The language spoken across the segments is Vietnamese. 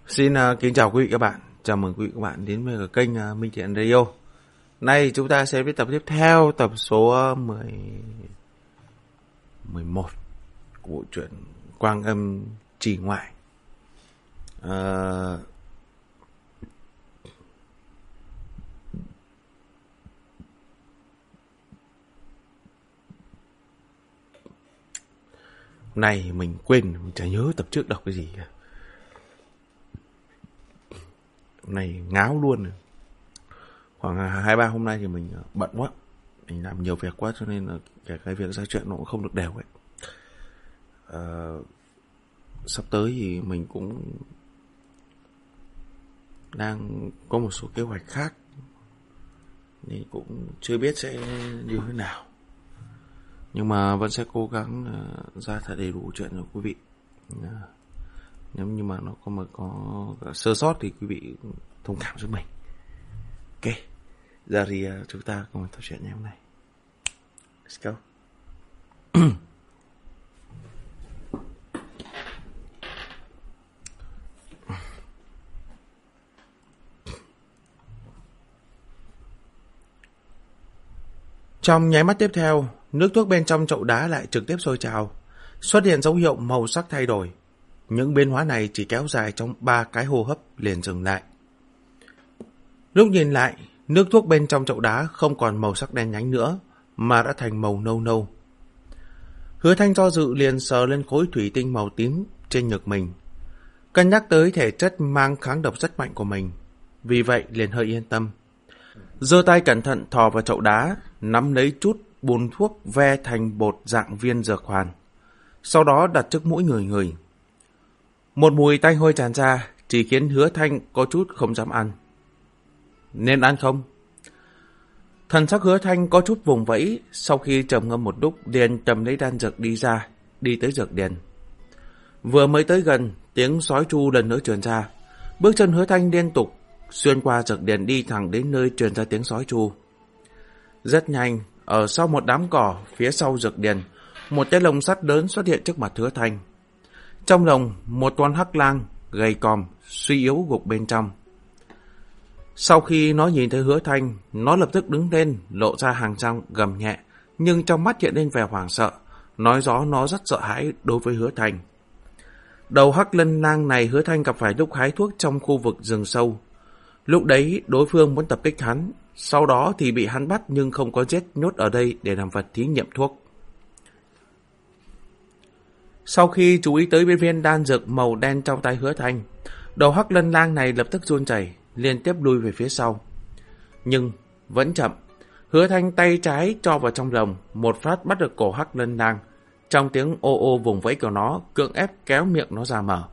Xin kính chào quý vị các bạn. Chào mừng quý vị các bạn đến với kênh Minh Thiện Radio. Nay chúng ta sẽ với tập tiếp theo, tập số 11 của bộ truyện Quang Âm Trì Ngoại. Hôm nay mình quên, mình chả nhớ tập trước đọc cái gì cả. Hôm nay ngáo luôn rồi. Khoảng 2-3 hôm nay thì mình bận quá, mình làm nhiều việc quá cho nên là cái việc ra chuyện nó cũng không được đều ấy. Sắp tới thì mình cũng đang có một số kế hoạch khác nên cũng chưa biết sẽ như thế nào, nhưng mà vẫn sẽ cố gắng ra thật đầy đủ chuyện cho quý vị. Nếu như mà nó có sơ sót thì quý vị thông cảm giúp mình. Ok, giờ thì chúng ta cùng nói chuyện ngày hôm nay. Let's go. Trong nháy mắt tiếp theo, nước thuốc bên trong chậu đá lại trực tiếp sôi trào, xuất hiện dấu hiệu màu sắc thay đổi. Những biến hóa này chỉ kéo dài trong 3 cái hô hấp liền dừng lại. Lúc nhìn lại, nước thuốc bên trong chậu đá không còn màu sắc đen nhánh nữa, mà đã thành màu nâu nâu. Hứa Thanh do dự liền sờ lên khối thủy tinh màu tím trên ngực mình. Cân nhắc tới thể chất mang kháng độc rất mạnh của mình, vì vậy liền hơi yên tâm. Giơ tay cẩn thận thò vào chậu đá, nắm lấy chút bùn thuốc ve thành bột dạng viên dược hoàn. Sau đó đặt trước mũi người. Một mùi tanh hôi tràn ra, chỉ khiến Hứa Thanh có chút không dám ăn. Nên ăn không? Thần sắc Hứa Thanh có chút vùng vẫy, sau khi trầm ngâm một lúc, liền cầm lấy đan dược đi tới dược điền. Vừa mới tới gần, tiếng sói tru lần nữa truyền ra. Bước chân Hứa Thanh liên tục xuyên qua dược điền đi thẳng đến nơi truyền ra tiếng sói tru. Rất nhanh, ở sau một đám cỏ phía sau dược điền, một cái lồng sắt lớn xuất hiện trước mặt Hứa Thanh. Trong lồng, một con hắc lang gầy còm, suy yếu gục bên trong. Sau khi nó nhìn thấy Hứa Thanh, nó lập tức đứng lên, lộ ra hàng răng gầm nhẹ, nhưng trong mắt hiện lên vẻ hoảng sợ, nói rõ nó rất sợ hãi đối với Hứa Thanh. Đầu hắc lân lang này Hứa Thanh gặp phải lúc hái thuốc trong khu vực rừng sâu. Lúc đấy đối phương muốn tập kích hắn, sau đó thì bị hắn bắt nhưng không có giết, nhốt ở đây để làm vật thí nghiệm thuốc. Sau khi chú ý tới viên đan dược màu đen trong tay Hứa Thanh, đầu hắc lân lang này lập tức run rẩy, liên tiếp lui về phía sau. Nhưng vẫn chậm. Hứa Thanh tay trái cho vào trong lồng, một phát bắt được cổ hắc lân lang. Trong tiếng ô ô vùng vẫy của nó, cưỡng ép kéo miệng nó ra mở.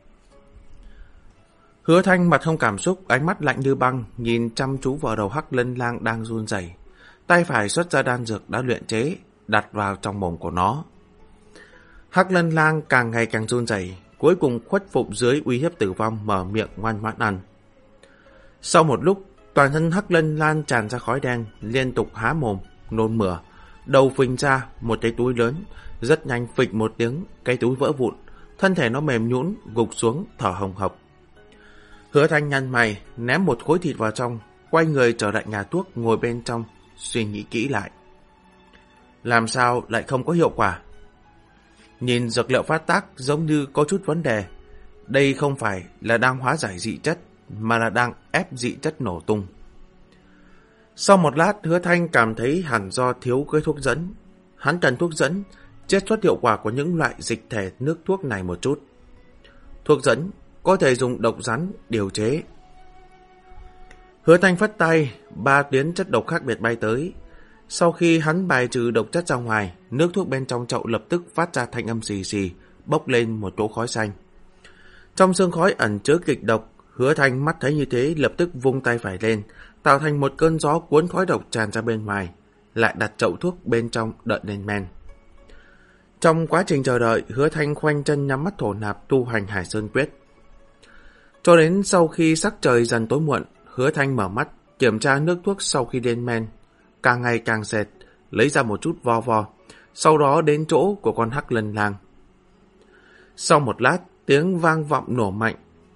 Hứa Thanh mặt không cảm xúc, ánh mắt lạnh như băng, nhìn chăm chú vào đầu hắc lân lang đang run rẩy. Tay phải xuất ra đan dược đã luyện chế, đặt vào trong mồm của nó. Hắc lân lang càng ngày càng run rẩy, cuối cùng khuất phục dưới uy hiếp tử vong, mở miệng ngoan ngoãn ăn. Sau một lúc, toàn thân hắc lân lang tràn ra khói đen, liên tục há mồm, nôn mửa, đầu phình ra một cái túi lớn, rất nhanh phịch một tiếng, cái túi vỡ vụn, thân thể nó mềm nhũn, gục xuống, thở hồng hộc. Hứa Thanh nhăn mày, ném một khối thịt vào trong, quay người trở lại nhà thuốc, ngồi bên trong, suy nghĩ kỹ lại. Làm sao lại không có hiệu quả? Nhìn dược liệu phát tác giống như có chút vấn đề. Đây không phải là đang hóa giải dị chất, mà là đang ép dị chất nổ tung. Sau một lát, Hứa Thanh cảm thấy hẳn do thiếu cái thuốc dẫn. Hắn cần thuốc dẫn, chiết xuất hiệu quả của những loại dịch thể nước thuốc này một chút. Thuốc dẫn có thể dùng độc rắn điều chế. Hứa Thanh phất tay, 3 tuyến chất độc khác biệt bay tới. Sau khi hắn bài trừ độc chất ra ngoài, nước thuốc bên trong chậu lập tức phát ra thanh âm xì xì, bốc lên một cỗ khói xanh. Trong sương khói ẩn chứa kịch độc, Hứa Thanh mắt thấy như thế lập tức vung tay phải lên, tạo thành một cơn gió cuốn khói độc tràn ra bên ngoài, lại đặt chậu thuốc bên trong đợi lên men. Trong quá trình chờ đợi, Hứa Thanh khoanh chân nhắm mắt thổ nạp tu hành Hải Sơn Quyết. Cho đến sau khi sắc trời dần tối muộn, Hứa Thanh mở mắt, kiểm tra nước thuốc sau khi lên men, càng ngày càng sệt, lấy ra một chút vo vo, sau đó đến chỗ của con hắc lân lang. Sau một lát, tiếng vang vọng nổ mạnh,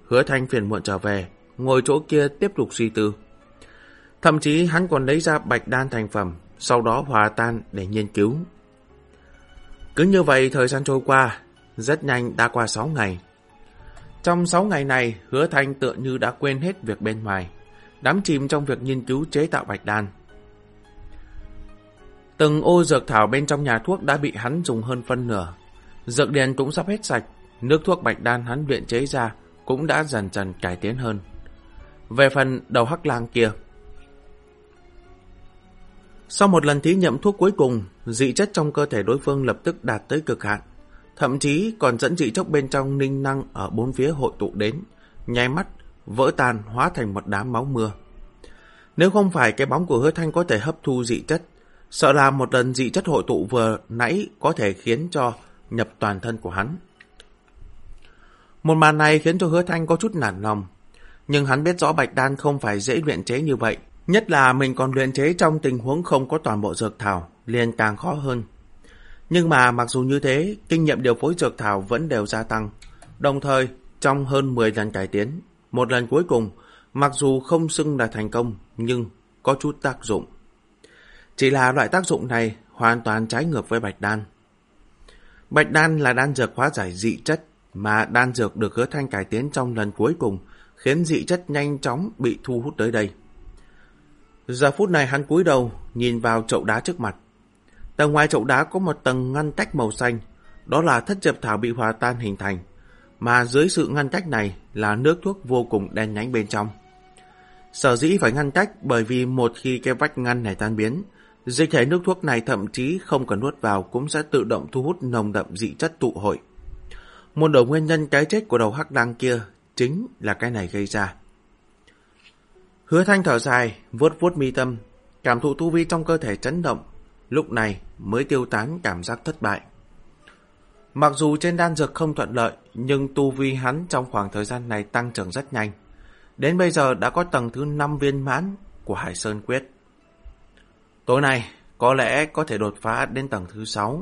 Hứa Thanh phiền muộn trở về, ngồi chỗ kia tiếp tục suy tư. Thậm chí hắn còn lấy ra bạch đan thành phẩm, sau đó hòa tan để nghiên cứu. Cứ như vậy thời gian trôi qua, rất nhanh đã qua 6 ngày. Trong 6 ngày này, Hứa Thanh tựa như đã quên hết việc bên ngoài, đắm chìm trong việc nghiên cứu chế tạo bạch đan. Từng ô dược thảo bên trong nhà thuốc đã bị hắn dùng hơn phân nửa. Dược điển cũng sắp hết sạch, nước thuốc bạch đan hắn luyện chế ra cũng đã dần dần cải tiến hơn. Về phần đầu hắc lang kia, sau một lần thí nghiệm thuốc cuối cùng, dị chất trong cơ thể đối phương lập tức đạt tới cực hạn, thậm chí còn dẫn dị chốc bên trong ninh năng ở bốn phía hội tụ đến, nháy mắt vỡ tan hóa thành một đám máu mưa. Nếu không phải cái bóng của Hứa Thanh có thể hấp thu dị chất, sợ là một lần dị chất hội tụ vừa nãy có thể khiến cho nhập toàn thân của hắn. Một màn này khiến cho Hứa Thanh có chút nản lòng, nhưng hắn biết rõ bạch đan không phải dễ luyện chế như vậy, nhất là mình còn luyện chế trong tình huống không có toàn bộ dược thảo, liền càng khó hơn. Nhưng mà mặc dù như thế, kinh nghiệm điều phối dược thảo vẫn đều gia tăng, đồng thời trong hơn 10 lần cải tiến, một lần cuối cùng, mặc dù không xưng là thành công, nhưng có chút tác dụng. Chỉ là loại tác dụng này hoàn toàn trái ngược với bạch đan. Bạch đan là đan dược hóa giải dị chất, mà đan dược được Hứa Thanh cải tiến trong lần cuối cùng, khiến dị chất nhanh chóng bị thu hút tới đây. Giờ phút này hắn cúi đầu, nhìn vào chậu đá trước mặt. Tầng ngoài chậu đá có một tầng ngăn cách màu xanh, đó là thất diệp thảo bị hòa tan hình thành, mà dưới sự ngăn cách này là nước thuốc vô cùng đen nhánh bên trong. Sở dĩ phải ngăn cách bởi vì một khi cái vách ngăn này tan biến, dịch thể nước thuốc này thậm chí không cần nuốt vào cũng sẽ tự động thu hút nồng đậm dị chất tụ hội. Một đầu nguyên nhân cái chết của đầu hắc lang kia chính là cái này gây ra. Hứa Thanh thở dài, vuốt vuốt mi tâm, cảm thụ tu vi trong cơ thể chấn động, lúc này mới tiêu tán cảm giác thất bại. Mặc dù trên đan dược không thuận lợi, nhưng tu vi hắn trong khoảng thời gian này tăng trưởng rất nhanh. Đến bây giờ đã có tầng thứ 5 viên mãn của Hải Sơn Quyết. Tối nay có lẽ có thể đột phá đến tầng thứ 6.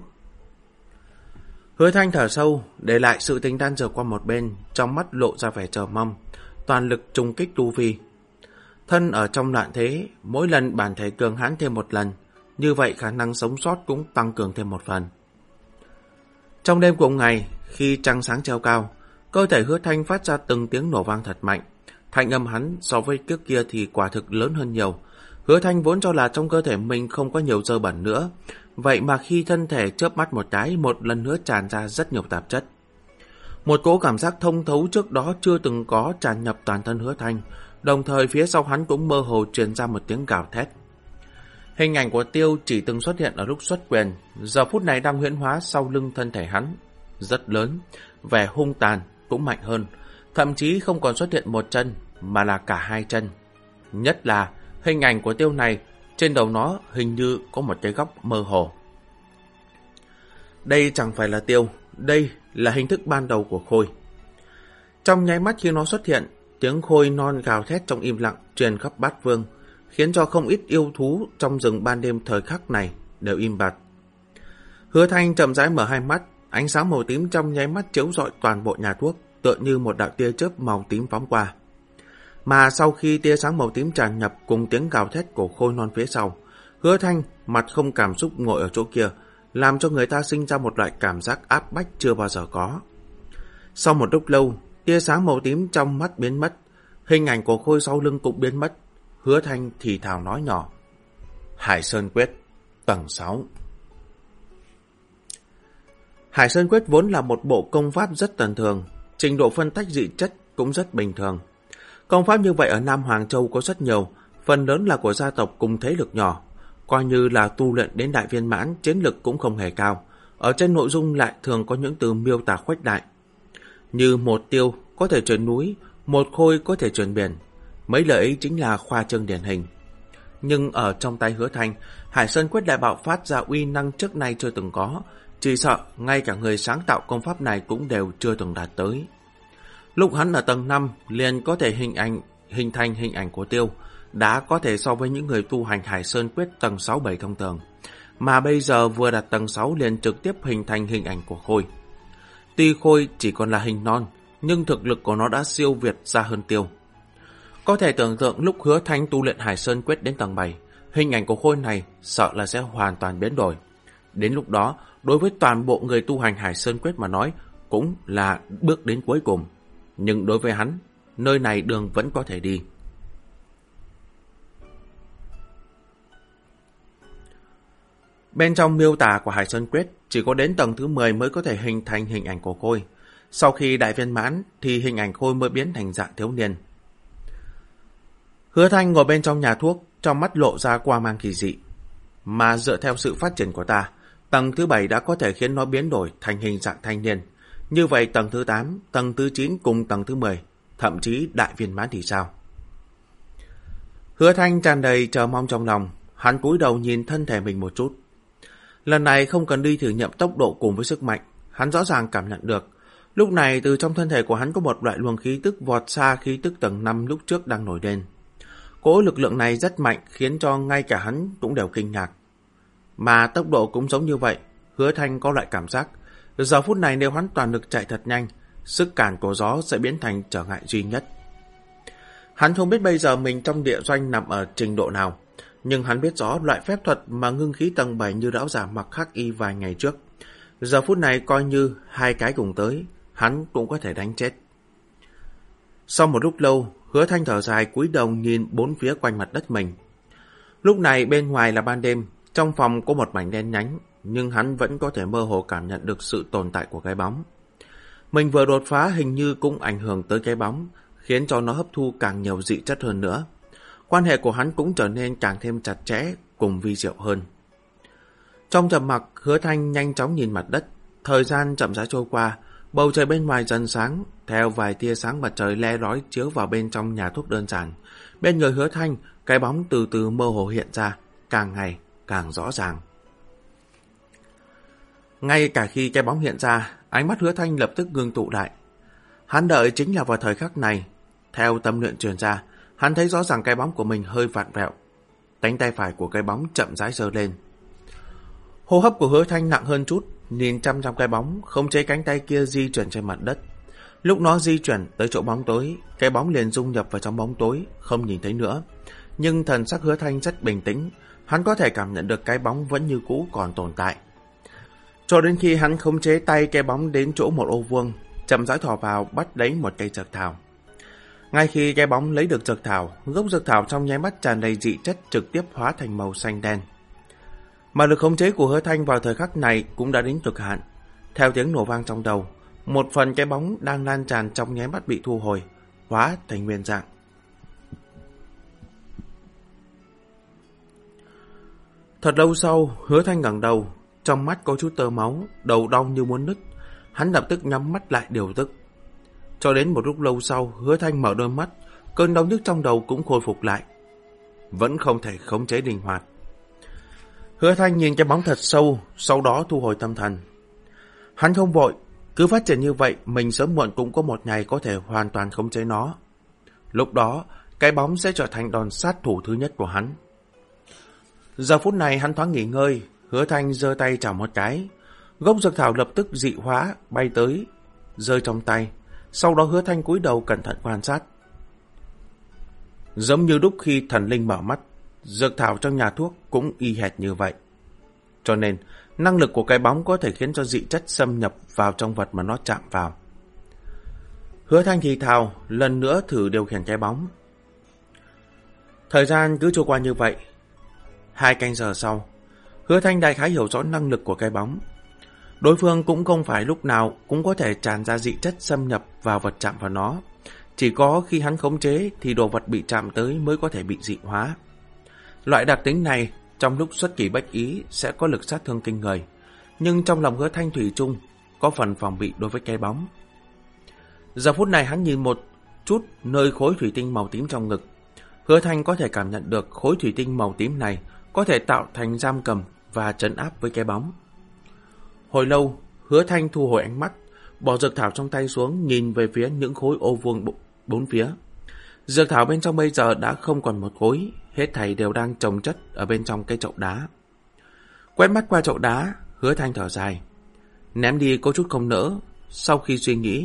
Hứa Thanh thở sâu, để lại sự tình đan dược qua một bên, trong mắt lộ ra vẻ chờ mong, toàn lực trùng kích tu vi. Thân ở trong loạn thế, mỗi lần bản thể cường hãn thêm một lần, như vậy khả năng sống sót cũng tăng cường thêm một phần. Trong đêm cùng ngày, khi trăng sáng treo cao, cơ thể Hứa Thanh phát ra từng tiếng nổ vang thật mạnh. Thanh âm hắn so với trước kia thì quả thực lớn hơn nhiều. Hứa Thanh vốn cho là trong cơ thể mình không có nhiều dơ bẩn nữa, vậy mà khi thân thể chớp mắt một cái, một lần nữa tràn ra rất nhiều tạp chất. Một cỗ cảm giác thông thấu trước đó chưa từng có tràn nhập toàn thân Hứa Thanh, đồng thời phía sau hắn cũng mơ hồ truyền ra một tiếng gào thét. Hình ảnh của Tiêu chỉ từng xuất hiện ở lúc xuất quyền, giờ phút này đang huyễn hóa sau lưng thân thể hắn, rất lớn, vẻ hung tàn cũng mạnh hơn, thậm chí không còn xuất hiện một chân mà là cả hai chân. Nhất là hình ảnh của Tiêu này, trên đầu nó hình như có một cái góc mơ hồ. Đây chẳng phải là Tiêu, đây là hình thức ban đầu của Khôi. Trong nháy mắt khi nó xuất hiện, tiếng Khôi non gào thét trong im lặng truyền khắp bát vương, khiến cho không ít yêu thú trong rừng ban đêm thời khắc này đều im bặt. Hứa Thanh chậm rãi mở hai mắt, ánh sáng màu tím trong nháy mắt chiếu rọi toàn bộ nhà thuốc, tựa như một đạo tia chớp màu tím phóng qua. Mà sau khi tia sáng màu tím tràn nhập cùng tiếng gào thét của Khôi non phía sau, Hứa Thanh mặt không cảm xúc ngồi ở chỗ kia, làm cho người ta sinh ra một loại cảm giác áp bách chưa bao giờ có. Sau một lúc lâu, tia sáng màu tím trong mắt biến mất, hình ảnh của Khôi sau lưng cũng biến mất. Hứa Thanh thì thào nói nhỏ: Hải Sơn Quyết, tầng 6. Hải Sơn Quyết vốn là một bộ công pháp rất tầm thường, trình độ phân tách dị chất cũng rất bình thường. Công pháp như vậy ở Nam Hoàng Châu có rất nhiều, phần lớn là của gia tộc cùng thế lực nhỏ, coi như là tu luyện đến đại viên mãn, chiến lực cũng không hề cao. Ở trên nội dung lại thường có những từ miêu tả khuếch đại, như một Tiêu có thể chuyển núi, một Khôi có thể chuyển biển. Mấy lời ấy chính là khoa trương điển hình. Nhưng ở trong tay Hứa Thanh, Hải Sơn Quyết đại bạo phát ra uy năng trước nay chưa từng có, chỉ sợ ngay cả người sáng tạo công pháp này cũng đều chưa từng đạt tới. Lúc hắn ở tầng 5 liền có thể hình thành hình ảnh của Tiêu, đã có thể so với những người tu hành Hải Sơn Quyết tầng 6-7 thông thường, mà bây giờ vừa đạt tầng 6 liền trực tiếp hình thành hình ảnh của Khôi. Tuy Khôi chỉ còn là hình non, nhưng thực lực của nó đã siêu việt Ra Hơn Tiêu. Có thể tưởng tượng lúc Hứa Thanh tu luyện Hải Sơn Quyết đến tầng 7, hình ảnh của khôi này sợ là sẽ hoàn toàn biến đổi. Đến lúc đó, đối với toàn bộ người tu hành Hải Sơn Quyết mà nói, cũng là bước đến cuối cùng. Nhưng đối với hắn, nơi này đường vẫn có thể đi. Bên trong miêu tả của Hải Sơn Quyết, chỉ có đến tầng thứ 10 mới có thể hình thành hình ảnh của khôi. Sau khi đại viên mãn thì hình ảnh khôi mới biến thành dạng thiếu niên. Hứa Thanh ngồi bên trong nhà thuốc, trong mắt lộ ra quang mang kỳ dị. Mà dựa theo sự phát triển của ta, tầng thứ 7 đã có thể khiến nó biến đổi thành hình dạng thanh niên. Như vậy tầng thứ 8, tầng thứ 9 cùng tầng thứ 10, thậm chí đại viên mãn thì sao? Hứa Thanh tràn đầy chờ mong trong lòng, hắn cúi đầu nhìn thân thể mình một chút. Lần này không cần đi thử nghiệm tốc độ cùng với sức mạnh, hắn rõ ràng cảm nhận được. Lúc này từ trong thân thể của hắn có một loại luồng khí tức vọt xa khí tức tầng 5 lúc trước đang nổi lên. Cỗ lực lượng này rất mạnh khiến cho ngay cả hắn cũng đều kinh ngạc. Mà tốc độ cũng giống như vậy, Hứa Thanh có loại cảm giác, giờ phút này nếu hắn toàn lực chạy thật nhanh, sức cản của gió sẽ biến thành trở ngại duy nhất. Hắn không biết bây giờ mình trong địa doanh nằm ở trình độ nào, nhưng hắn biết rõ loại phép thuật mà ngưng khí tầng 7 như lão giả mặc khắc y vài ngày trước. Giờ phút này coi như hai cái cùng tới, hắn cũng có thể đánh chết. Sau một lúc lâu, Hứa Thanh thở dài cúi đầu nhìn bốn phía quanh mặt đất mình. Lúc này bên ngoài là ban đêm, trong phòng có một mảnh đen nhánh, nhưng hắn vẫn có thể mơ hồ cảm nhận được sự tồn tại của cái bóng. Mình vừa đột phá hình như cũng ảnh hưởng tới cái bóng, khiến cho nó hấp thu càng nhiều dị chất hơn nữa. Quan hệ của hắn cũng trở nên càng thêm chặt chẽ, cùng vi diệu hơn. Trong trầm mặc, Hứa Thanh nhanh chóng nhìn mặt đất. Thời gian chậm rãi trôi qua, bầu trời bên ngoài dần sáng, theo vài tia sáng mặt trời le lói chiếu vào bên trong nhà thuốc đơn giản. Bên người Hứa Thanh, cái bóng từ từ mơ hồ hiện ra, càng ngày càng rõ ràng. Ngay cả khi cái bóng hiện ra, ánh mắt Hứa Thanh lập tức ngưng tụ lại. Hắn đợi chính là vào thời khắc này. Theo tâm luyện truyền ra, hắn thấy rõ ràng cái bóng của mình hơi vặn vẹo. Cánh tay phải của cái bóng chậm rãi giơ lên. Hô hấp của Hứa Thanh nặng hơn chút, nhìn chăm chăm cái bóng, khống chế cánh tay kia di chuyển trên mặt đất. Lúc nó di chuyển tới chỗ bóng tối, cái bóng liền dung nhập vào trong bóng tối, không nhìn thấy nữa. Nhưng thần sắc Hứa Thanh rất bình tĩnh, hắn có thể cảm nhận được cái bóng vẫn như cũ còn tồn tại. Cho đến khi hắn khống chế tay cái bóng đến chỗ một ô vuông, chậm rãi thò vào bắt lấy một cây dược thảo. Ngay khi cái bóng lấy được dược thảo, gốc dược thảo trong nháy mắt tràn đầy dị chất trực tiếp hóa thành màu xanh đen. Mà lực khống chế của Hứa Thanh vào thời khắc này cũng đã đến cực hạn. Theo tiếng nổ vang trong đầu, một phần cái bóng đang lan tràn trong nháy mắt bị thu hồi, hóa thành nguyên dạng. Thật lâu sau, Hứa Thanh ngẩng đầu, trong mắt có chút tơ máu, đầu đau như muốn nứt. Hắn lập tức nhắm mắt lại điều tức. Cho đến một lúc lâu sau, Hứa Thanh mở đôi mắt, cơn đau nhức trong đầu cũng khôi phục lại. Vẫn không thể khống chế linh hoạt. Hứa Thanh nhìn cái bóng thật sâu, sau đó thu hồi tâm thần. Hắn không vội, cứ phát triển như vậy, mình sớm muộn cũng có một ngày có thể hoàn toàn khống chế nó. Lúc đó, cái bóng sẽ trở thành đòn sát thủ thứ nhất của hắn. Giờ phút này hắn thoáng nghỉ ngơi, Hứa Thanh giơ tay chảo một cái. Gốc dược thảo lập tức dị hóa, bay tới, rơi trong tay. Sau đó Hứa Thanh cúi đầu cẩn thận quan sát. Giống như lúc khi thần linh mở mắt, dược thảo trong nhà thuốc cũng y hệt như vậy. Cho nên, năng lực của cái bóng có thể khiến cho dị chất xâm nhập vào trong vật mà nó chạm vào. Hứa Thanh thì thào, lần nữa thử điều khiển cái bóng. Thời gian cứ trôi qua như vậy. 2 canh giờ sau, Hứa Thanh đại khái hiểu rõ năng lực của cái bóng. Đối phương cũng không phải lúc nào cũng có thể tràn ra dị chất xâm nhập vào vật chạm vào nó. Chỉ có khi hắn khống chế thì đồ vật bị chạm tới mới có thể bị dị hóa. Loại đặc tính này trong lúc xuất kỳ bất ý sẽ có lực sát thương kinh người. Nhưng trong lòng Hứa Thanh thủy chung có phần phòng bị đối với cái bóng. Giờ phút này hắn nhìn một chút nơi khối thủy tinh màu tím trong ngực. Hứa Thanh có thể cảm nhận được khối thủy tinh màu tím này có thể tạo thành giam cầm và trấn áp với cái bóng. Hồi lâu, Hứa Thanh thu hồi ánh mắt, bỏ dược thảo trong tay xuống nhìn về phía những khối ô vuông bốn phía. Dược thảo bên trong bây giờ đã không còn một khối, hết thảy đều đang chồng chất ở bên trong cái chậu đá. Quét mắt qua chậu đá, Hứa Thanh thở dài. Ném đi có chút không nỡ, sau khi suy nghĩ,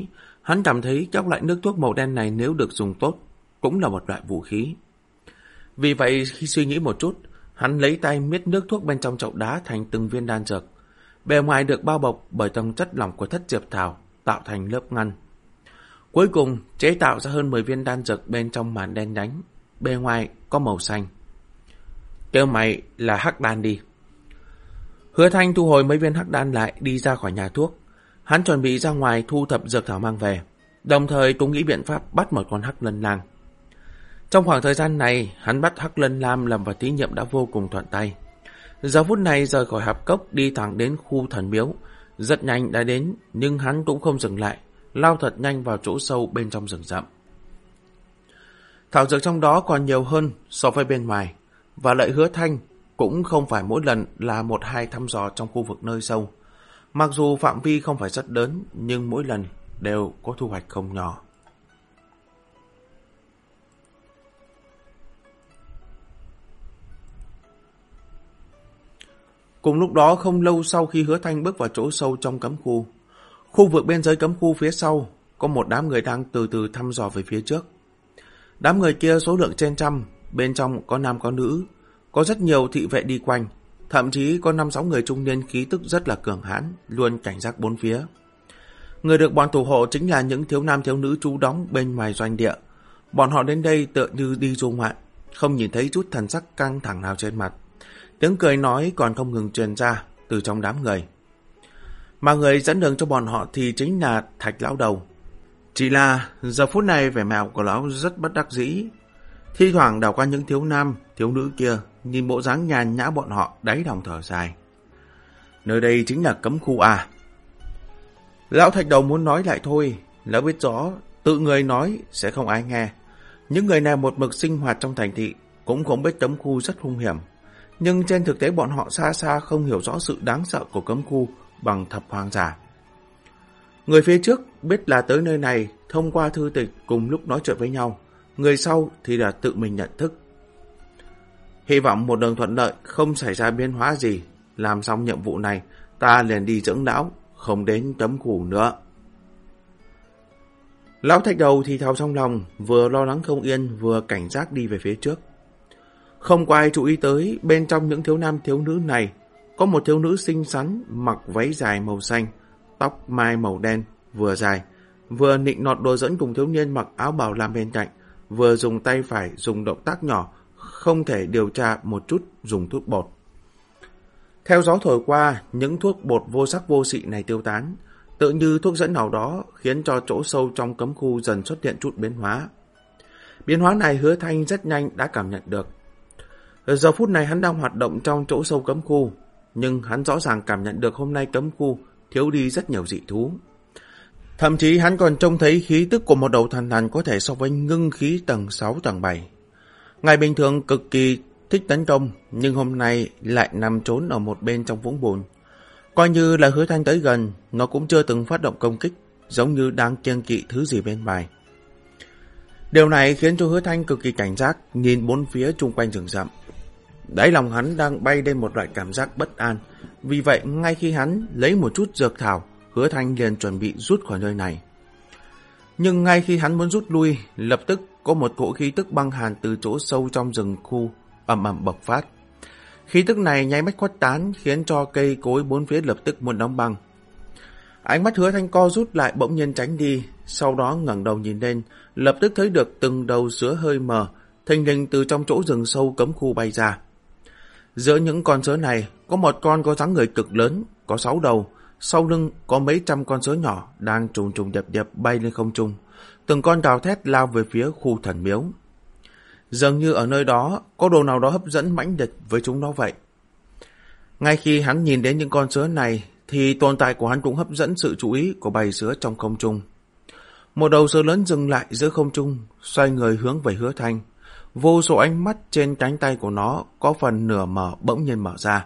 Hắn cảm thấy các loại nước thuốc màu đen này nếu được dùng tốt, cũng là một loại vũ khí. Vì vậy khi suy nghĩ một chút, hắn lấy tay miết nước thuốc bên trong chậu đá thành từng viên đan dược. Bề ngoài được bao bọc bởi tầng chất lỏng của thất diệp thảo, tạo thành lớp ngăn. Cuối cùng chế tạo ra hơn 10 viên đan dược bên trong màn đen nhánh, bề ngoài có màu xanh. Kêu mày là hắc đan đi. Hứa Thanh thu hồi mấy viên hắc đan lại, đi ra khỏi nhà thuốc. Hắn chuẩn bị ra ngoài thu thập dược thảo mang về, đồng thời cũng nghĩ biện pháp bắt một con hắc lân lang. Trong khoảng thời gian này, hắn bắt hắc lân lam làm vật thí nghiệm đã vô cùng thuận tay. Giờ phút này rời khỏi hạp cốc đi thẳng đến khu thần miếu, rất nhanh đã đến, nhưng hắn cũng không dừng lại, lao thật nhanh vào chỗ sâu bên trong rừng rậm. Thảo dược trong đó còn nhiều hơn so với bên ngoài, và lại Hứa Thanh cũng không phải mỗi lần là 1-2 thăm dò trong khu vực nơi sâu. Mặc dù phạm vi không phải rất lớn, nhưng mỗi lần đều có thu hoạch không nhỏ. Cùng lúc đó không lâu sau khi Hứa Thanh bước vào chỗ sâu trong cấm khu, khu vực bên dưới cấm khu phía sau có một đám người đang từ từ thăm dò về phía trước. Đám người kia số lượng trên trăm, bên trong có nam có nữ, có rất nhiều thị vệ đi quanh, thậm chí có 5-6 người trung niên khí tức rất là cường hãn, luôn cảnh giác bốn phía. Người được bọn thủ hộ chính là những thiếu nam thiếu nữ trú đóng bên ngoài doanh địa. Bọn họ đến đây tựa như đi du ngoạn, không nhìn thấy chút thần sắc căng thẳng nào trên mặt. Tiếng cười nói còn không ngừng truyền ra từ trong đám người. Mà người dẫn đường cho bọn họ thì chính là Thạch lão đầu. Chỉ là giờ phút này vẻ mặt của lão rất bất đắc dĩ. Thi thoảng đảo qua những thiếu nam, thiếu nữ kia, nhìn bộ dáng nhàn nhã bọn họ đáy lòng thở dài. Nơi đây chính là cấm khu à? Lão Thạch đầu muốn nói lại thôi, lão biết rõ tự người nói sẽ không ai nghe. Những người này một mực sinh hoạt trong thành thị cũng không biết cấm khu rất hung hiểm. Nhưng trên thực tế bọn họ xa xa không hiểu rõ sự đáng sợ của cấm khu bằng thập hoang giả. Người phía trước biết là tới nơi này thông qua thư tịch cùng lúc nói chuyện với nhau. Người sau thì là tự mình nhận thức. Hy vọng một đường thuận lợi, không xảy ra biến hóa gì. Làm xong nhiệm vụ này, ta liền đi dưỡng lão, không đến cấm khu nữa. Lão Thạch đầu thì thào trong lòng, vừa lo lắng không yên, vừa cảnh giác đi về phía trước. Không có ai chú ý tới, bên trong những thiếu nam thiếu nữ này, có một thiếu nữ xinh xắn, mặc váy dài màu xanh, tóc mai màu đen, vừa dài, vừa nịnh nọt đùa dẫn cùng thiếu niên mặc áo bào lam bên cạnh, vừa dùng tay phải dùng động tác nhỏ, không thể điều tra một chút dùng thuốc bột. Theo gió thổi qua, những thuốc bột vô sắc vô xị này tiêu tán, tự như thuốc dẫn nào đó khiến cho chỗ sâu trong cấm khu dần xuất hiện chút biến hóa. Biến hóa này Hứa Thanh rất nhanh đã cảm nhận được. Giờ phút này hắn đang hoạt động trong chỗ sâu cấm khu, nhưng hắn rõ ràng cảm nhận được hôm nay cấm khu thiếu đi rất nhiều dị thú. Thậm chí hắn còn trông thấy khí tức của một đầu thần thần có thể so với ngưng khí tầng 6 tầng 7. Ngày bình thường cực kỳ thích tấn công, nhưng hôm nay lại nằm trốn ở một bên trong vũng bùn. Coi như là Hứa Thanh tới gần, nó cũng chưa từng phát động công kích, giống như đang kiêng kỵ thứ gì bên ngoài. Điều này khiến cho Hứa Thanh cực kỳ cảnh giác, nhìn bốn phía chung quanh rừng rậm. Đáy lòng hắn đang bay lên một loại cảm giác bất an. Vì vậy ngay khi hắn lấy một chút dược thảo, Hứa Thanh liền chuẩn bị rút khỏi nơi này. Nhưng ngay khi hắn muốn rút lui, lập tức có một cỗ khí tức băng hàn từ chỗ sâu trong rừng khu ầm ầm bộc phát. Khí tức này nháy mắt khuếch tán, khiến cho cây cối bốn phía lập tức muốn đóng băng. Ánh mắt Hứa Thanh co rút lại, bỗng nhiên tránh đi, sau đó ngẩng đầu nhìn lên, lập tức thấy được từng đầu sứa hơi mờ, thình lình từ trong chỗ rừng sâu cấm khu bay ra. Giữa những con sứa này, có một con có dáng người cực lớn, có 6 đầu, sau lưng có mấy trăm con sứa nhỏ đang trùng trùng điệp điệp bay lên không trung, từng con gào thét lao về phía khu thần miếu. Dường như ở nơi đó có đồ nào đó hấp dẫn mãnh liệt với chúng nó vậy. Ngay khi hắn nhìn đến những con sứa này, thì tồn tại của hắn cũng hấp dẫn sự chú ý của bầy sứa trong không trung. Một đầu sứa lớn dừng lại giữa không trung, xoay người hướng về Hứa Thanh. Vô số ánh mắt trên cánh tay của nó có phần nửa mở bỗng nhiên mở ra.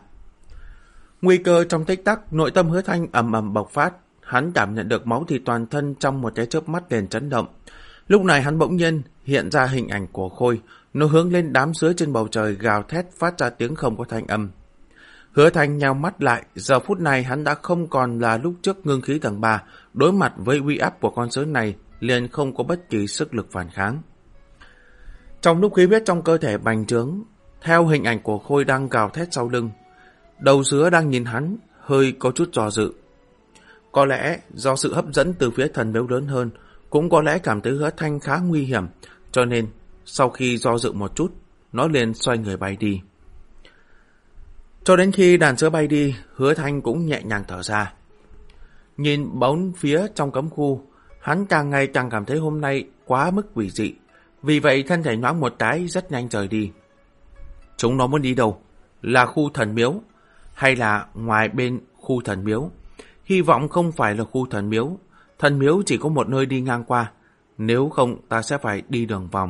Nguy cơ trong tích tắc, nội tâm Hứa Thanh ầm ầm bộc phát. Hắn cảm nhận được máu thịt toàn thân trong một cái chớp mắt liền chấn động. Lúc này hắn bỗng nhiên hiện ra hình ảnh của Khôi, nó hướng lên đám sứa trên bầu trời gào thét phát ra tiếng không có thanh âm. Hứa Thanh nheo mắt lại, giờ phút này hắn đã không còn là lúc trước ngưng khí tầng 3, đối mặt với uy áp của con sứa này liền không có bất kỳ sức lực phản kháng. Trong lúc khí huyết trong cơ thể bành trướng, theo hình ảnh của Khôi đang gào thét sau lưng, đầu sứa đang nhìn hắn, hơi có chút do dự. Có lẽ do sự hấp dẫn từ phía thần miếu lớn hơn, cũng có lẽ cảm thấy Hứa Thanh khá nguy hiểm, cho nên sau khi do dự một chút, nó liền xoay người bay đi. Cho đến khi đàn sứa bay đi, Hứa Thanh cũng nhẹ nhàng thở ra. Nhìn bốn phía trong cấm khu, hắn càng ngày càng cảm thấy hôm nay quá mức quỷ dị, vì vậy thân thể nhoáng một cái rất nhanh rời đi. Chúng nó muốn đi đâu? Là khu thần miếu, hay là ngoài bên khu thần miếu? Hy vọng không phải là khu thần miếu. Thần miếu chỉ có một nơi đi ngang qua, nếu không ta sẽ phải đi đường vòng.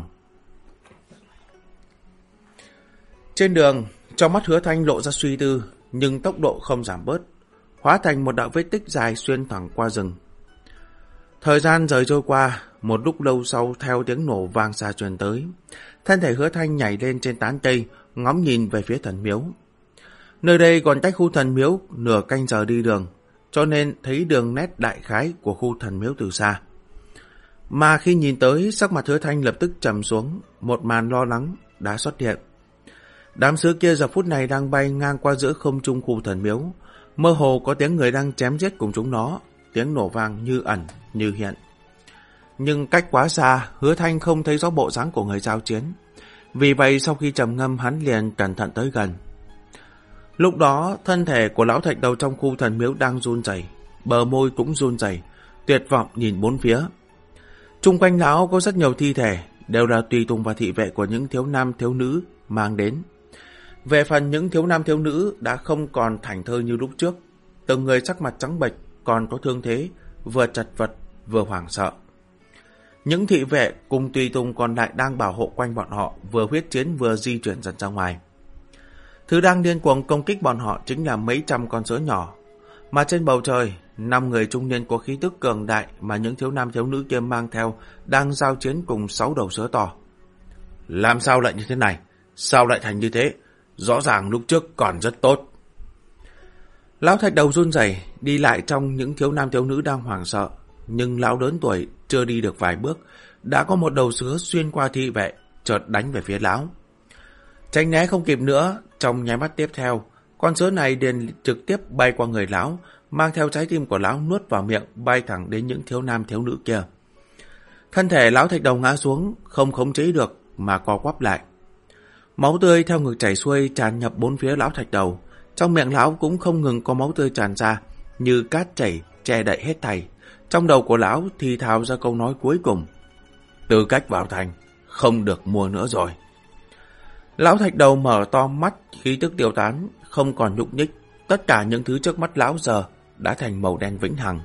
Trên đường, trong mắt Hứa Thanh lộ ra suy tư, nhưng tốc độ không giảm bớt, hóa thành một đạo vết tích dài xuyên thẳng qua rừng. Thời gian rời trôi qua, một lúc lâu sau theo tiếng nổ vang xa truyền tới, thân thể Hứa Thanh nhảy lên trên tán cây, ngóng nhìn về phía thần miếu. Nơi đây còn cách khu thần miếu nửa canh giờ đi đường, cho nên thấy đường nét đại khái của khu thần miếu từ xa. Mà khi nhìn tới, sắc mặt Hứa Thanh lập tức trầm xuống, một màn lo lắng đã xuất hiện. Đám sứa kia giờ phút này đang bay ngang qua giữa không trung khu thần miếu, mơ hồ có tiếng người đang chém giết cùng chúng nó, tiếng nổ vang như ẩn như hiện. Nhưng cách quá xa, Hứa Thanh không thấy rõ bộ dáng của người giao chiến. Vì vậy sau khi trầm ngâm, hắn liền cẩn thận tới gần. Lúc đó, thân thể của lão thạch đầu trong khu thần miếu đang run rẩy, bờ môi cũng run rẩy, tuyệt vọng nhìn bốn phía. Chung quanh lão có rất nhiều thi thể, đều là tùy tùng và thị vệ của những thiếu nam thiếu nữ mang đến. Về phần những thiếu nam thiếu nữ đã không còn thảnh thơi như lúc trước, từng người sắc mặt trắng bệch, còn có thương thế, vừa chật vật vừa hoảng sợ. Những thị vệ cùng tùy tùng còn lại đang bảo hộ quanh bọn họ, vừa huyết chiến vừa di chuyển dần ra ngoài. Thứ đang điên cuồng công kích bọn họ chính là mấy trăm con sứa nhỏ, mà trên bầu trời, 5 người trung niên có khí tức cường đại mà những thiếu nam thiếu nữ kia mang theo đang giao chiến cùng 6 đầu sứa to. Làm sao lại như thế này? Sao lại thành như thế? Rõ ràng lúc trước còn rất tốt. Lão thạch đầu run rẩy đi lại trong những thiếu nam thiếu nữ đang hoảng sợ, nhưng lão lớn tuổi chưa đi được vài bước, đã có một đầu sứa xuyên qua thị vệ, chợt đánh về phía lão. Tránh né không kịp nữa, trong nháy mắt tiếp theo, con sứa này liền trực tiếp bay qua người lão, mang theo trái tim của lão nuốt vào miệng, bay thẳng đến những thiếu nam thiếu nữ kia. Thân thể lão thạch đầu ngã xuống, không khống chế được mà co quắp lại. Máu tươi theo ngực chảy xuôi tràn nhập bốn phía lão thạch đầu, trong miệng lão cũng không ngừng có máu tươi tràn ra, như cát chảy che đậy hết thảy. Trong đầu của lão thì thào ra câu nói cuối cùng: tư cách vào thành không được mua nữa rồi. Lão thạch đầu mở to mắt, khí tức tiêu tán, không còn nhúc nhích. Tất cả những thứ trước mắt lão giờ đã thành màu đen vĩnh hằng.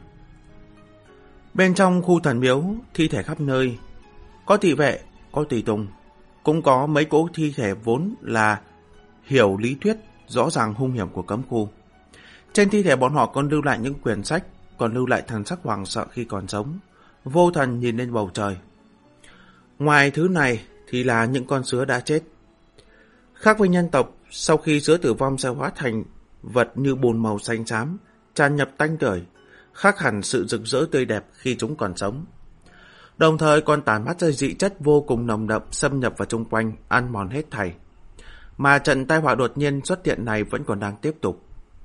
Bên trong khu thần miếu, thi thể khắp nơi, có thị vệ, có tùy tùng, cũng có mấy cỗ thi thể vốn là hiểu lý thuyết rõ ràng hung hiểm của cấm khu. Trên thi thể bọn họ còn lưu lại những quyển sách, còn lưu lại thần sắc hoảng sợ khi còn sống, vô thần nhìn lên bầu trời. Ngoài thứ này thì là những con sứa đã chết. Khác với nhân tộc, sau khi sứa tử vong sẽ hóa thành vật như bùn màu xanh xám, tràn nhập tanh tưởi, khác hẳn sự rực rỡ tươi đẹp khi chúng còn sống. Đồng thời còn tản mát ra dị chất vô cùng nồng đậm xâm nhập vào chung quanh, ăn mòn hết thảy. Mà trận tai họa đột nhiên xuất hiện này vẫn còn đang tiếp tục.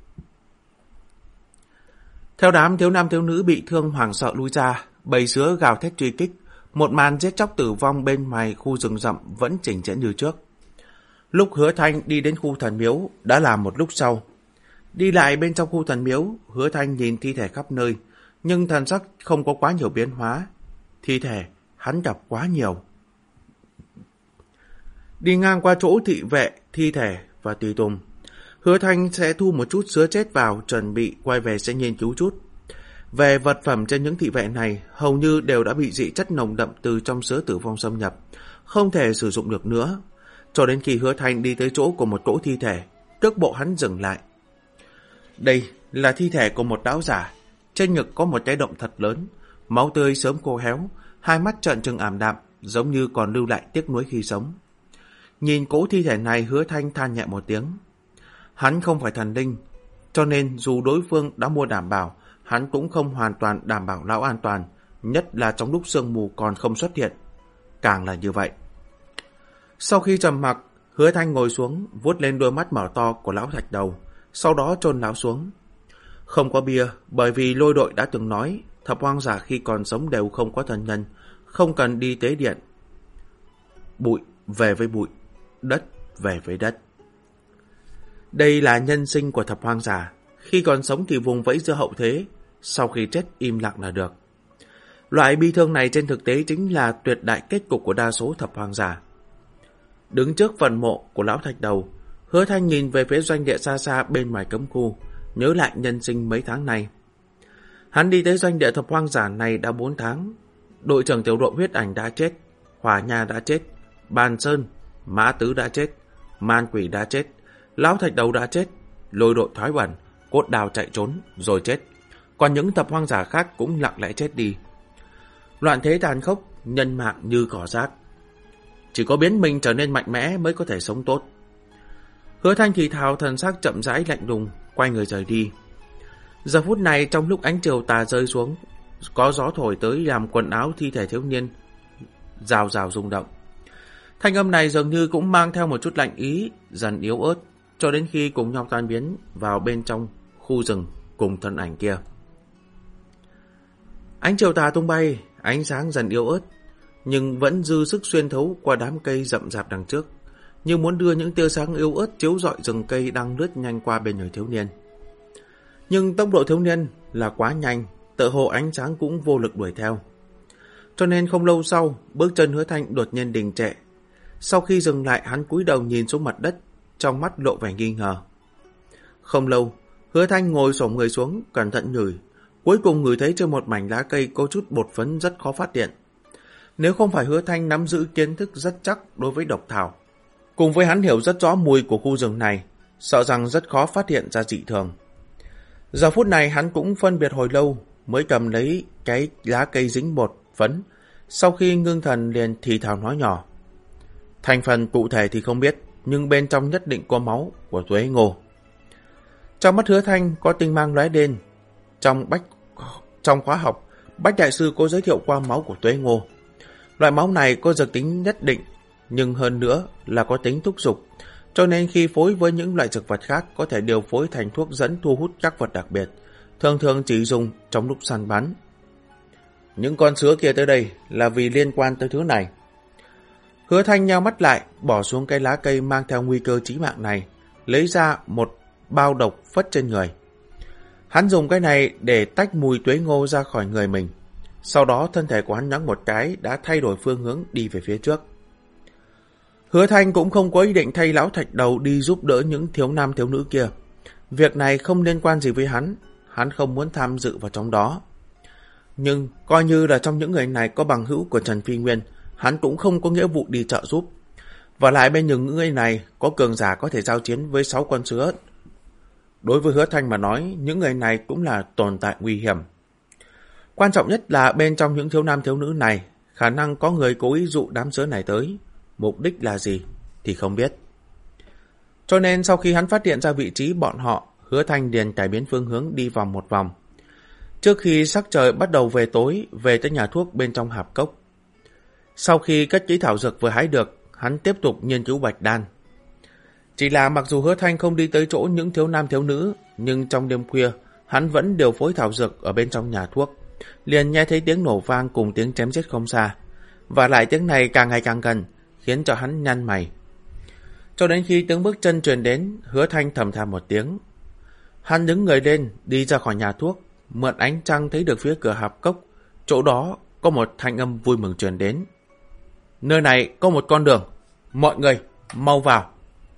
Theo đám thiếu nam thiếu nữ bị thương hoảng sợ lui ra, bầy sứa gào thét truy kích, một màn giết chóc tử vong bên ngoài khu rừng rậm vẫn chỉnh diễn như trước. Lúc Hứa Thanh đi đến khu thần miếu đã là một lúc sau. Đi lại bên trong khu thần miếu, Hứa Thanh nhìn thi thể khắp nơi, nhưng thần sắc không có quá nhiều biến hóa. Thi thể hắn gặp quá nhiều. Đi ngang qua chỗ thị vệ, thi thể và tùy tùng, Hứa Thanh sẽ thu một chút sứa chết vào, chuẩn bị quay về sẽ nghiên cứu chút. Về vật phẩm trên những thị vệ này, hầu như đều đã bị dị chất nồng đậm từ trong sứa tử vong xâm nhập, không thể sử dụng được nữa. Cho đến khi Hứa Thanh đi tới chỗ của một cỗ thi thể, cước bộ hắn dừng lại. Đây là thi thể của một lão giả, trên ngực có một cái động thật lớn, máu tươi sớm khô héo, hai mắt trợn trừng ảm đạm, giống như còn lưu lại tiếc nuối khi sống. Nhìn cỗ thi thể này, Hứa Thanh than nhẹ một tiếng. Hắn không phải thần linh, cho nên dù đối phương đã mua đảm bảo, hắn cũng không hoàn toàn đảm bảo lão an toàn, nhất là trong lúc sương mù còn không xuất hiện. Càng là như vậy. Sau khi trầm mặc, Hứa Thanh ngồi xuống, vuốt lên đôi mắt mở to của lão thạch đầu, sau đó chôn lão xuống. Không có bia, bởi vì Lôi Đội đã từng nói, thập hoang giả khi còn sống đều không có thân nhân, không cần đi tế điện. Bụi về với bụi, đất về với đất. Đây là nhân sinh của thập hoang giả, khi còn sống thì vùng vẫy giữa hậu thế, sau khi chết im lặng là được. Loại bi thương này trên thực tế chính là tuyệt đại kết cục của đa số thập hoang giả. Đứng trước phần mộ của lão thạch đầu, Hứa Thanh nhìn về phía doanh địa xa xa bên ngoài cấm khu, nhớ lại nhân sinh mấy tháng này. Hắn đi tới doanh địa thập hoang giả này đã 4 tháng. Đội trưởng tiểu đội huyết ảnh đã chết, Hỏa Nha đã chết, Bàn Sơn, Mã Tứ đã chết, Man Quỷ đã chết, lão thạch đầu đã chết, Lôi Đội thoái bẩn, Cốt Đào chạy trốn rồi chết. Còn những thập hoang giả khác cũng lặng lẽ chết đi. Loạn thế tàn khốc, nhân mạng như cỏ rác. Chỉ có biến mình trở nên mạnh mẽ mới có thể sống tốt. Hứa Thanh thì thào, thần sắc chậm rãi lạnh lùng, quay người rời đi. Giờ phút này trong lúc ánh chiều tà rơi xuống, có gió thổi tới làm quần áo thi thể thiếu niên rào rào rung động. Thanh âm này dường như cũng mang theo một chút lạnh ý, dần yếu ớt, cho đến khi cùng nhau tan biến vào bên trong khu rừng cùng thân ảnh kia. Ánh chiều tà tung bay, ánh sáng dần yếu ớt, nhưng vẫn dư sức xuyên thấu qua đám cây rậm rạp đằng trước, như muốn đưa những tia sáng yếu ớt chiếu rọi rừng cây đang lướt nhanh qua bên người thiếu niên. Nhưng tốc độ thiếu niên là quá nhanh, tựa hồ ánh sáng cũng vô lực đuổi theo. Cho nên không lâu sau, bước chân Hứa Thanh đột nhiên đình trệ. Sau khi dừng lại, hắn cúi đầu nhìn xuống mặt đất, trong mắt lộ vẻ nghi ngờ. Không lâu, Hứa Thanh ngồi xổm người xuống, cẩn thận ngửi. Cuối cùng ngửi thấy trên một mảnh lá cây có chút bột phấn rất khó phát hiện. Nếu không phải Hứa Thanh nắm giữ kiến thức rất chắc đối với độc thảo, cùng với hắn hiểu rất rõ mùi của khu rừng này, sợ rằng rất khó phát hiện ra dị thường. Giờ phút này hắn cũng phân biệt hồi lâu, mới cầm lấy cái lá cây dính bột phấn. Sau khi ngưng thần liền thì thào nói nhỏ. Thành phần cụ thể thì không biết, nhưng bên trong nhất định có máu của Tuế Ngô. Trong mắt Hứa Thanh có tinh mang lóe lên. Trong khóa học, Bách Đại Sư có giới thiệu qua máu của Tuế Ngô. Loại máu này có dược tính nhất định, nhưng hơn nữa là có tính thúc dục, cho nên khi phối với những loại dược vật khác có thể điều phối thành thuốc dẫn thu hút các vật đặc biệt, thường thường chỉ dùng trong lúc săn bắn. Những con sứa kia tới đây là vì liên quan tới thứ này. Hứa Thanh nheo mắt lại, bỏ xuống cái lá cây mang theo nguy cơ chí mạng này, lấy ra một bao độc phất trên người. Hắn dùng cái này để tách mùi Tuế Ngô ra khỏi người mình. Sau đó thân thể của hắn nhấn một cái đã thay đổi phương hướng đi về phía trước. Hứa Thanh cũng không có ý định thay lão thạch đầu đi giúp đỡ những thiếu nam thiếu nữ kia. Việc này không liên quan gì với hắn, hắn không muốn tham dự vào trong đó. Nhưng coi như là trong những người này có bằng hữu của Trần Phi Nguyên, hắn cũng không có nghĩa vụ đi trợ giúp. Và lại bên những người này có cường giả có thể giao chiến với 6 con sứa. Đối với Hứa Thanh mà nói, những người này cũng là tồn tại nguy hiểm. Quan trọng nhất là bên trong những thiếu nam thiếu nữ này, khả năng có người cố ý dụ đám sứa này tới. Mục đích là gì thì không biết. Cho nên sau khi hắn phát hiện ra vị trí bọn họ, Hứa Thanh liền cải biến phương hướng đi vòng một vòng. Trước khi sắc trời bắt đầu về tối, về tới nhà thuốc bên trong hạp cốc. Sau khi cất kỹ thảo dược vừa hái được, hắn tiếp tục nghiên cứu bạch đan. Chỉ là mặc dù Hứa Thanh không đi tới chỗ những thiếu nam thiếu nữ, nhưng trong đêm khuya, hắn vẫn điều phối thảo dược ở bên trong nhà thuốc. Liền nghe thấy tiếng nổ vang cùng tiếng chém giết không xa. Và lại tiếng này càng ngày càng gần, khiến cho hắn nhăn mày. Cho đến khi tiếng bước chân truyền đến, Hứa Thanh thầm than một tiếng. Hắn đứng người lên, đi ra khỏi nhà thuốc, mượn ánh trăng thấy được phía cửa hạp cốc, chỗ đó có một thanh âm vui mừng truyền đến. Nơi này có một con đường, mọi người mau vào.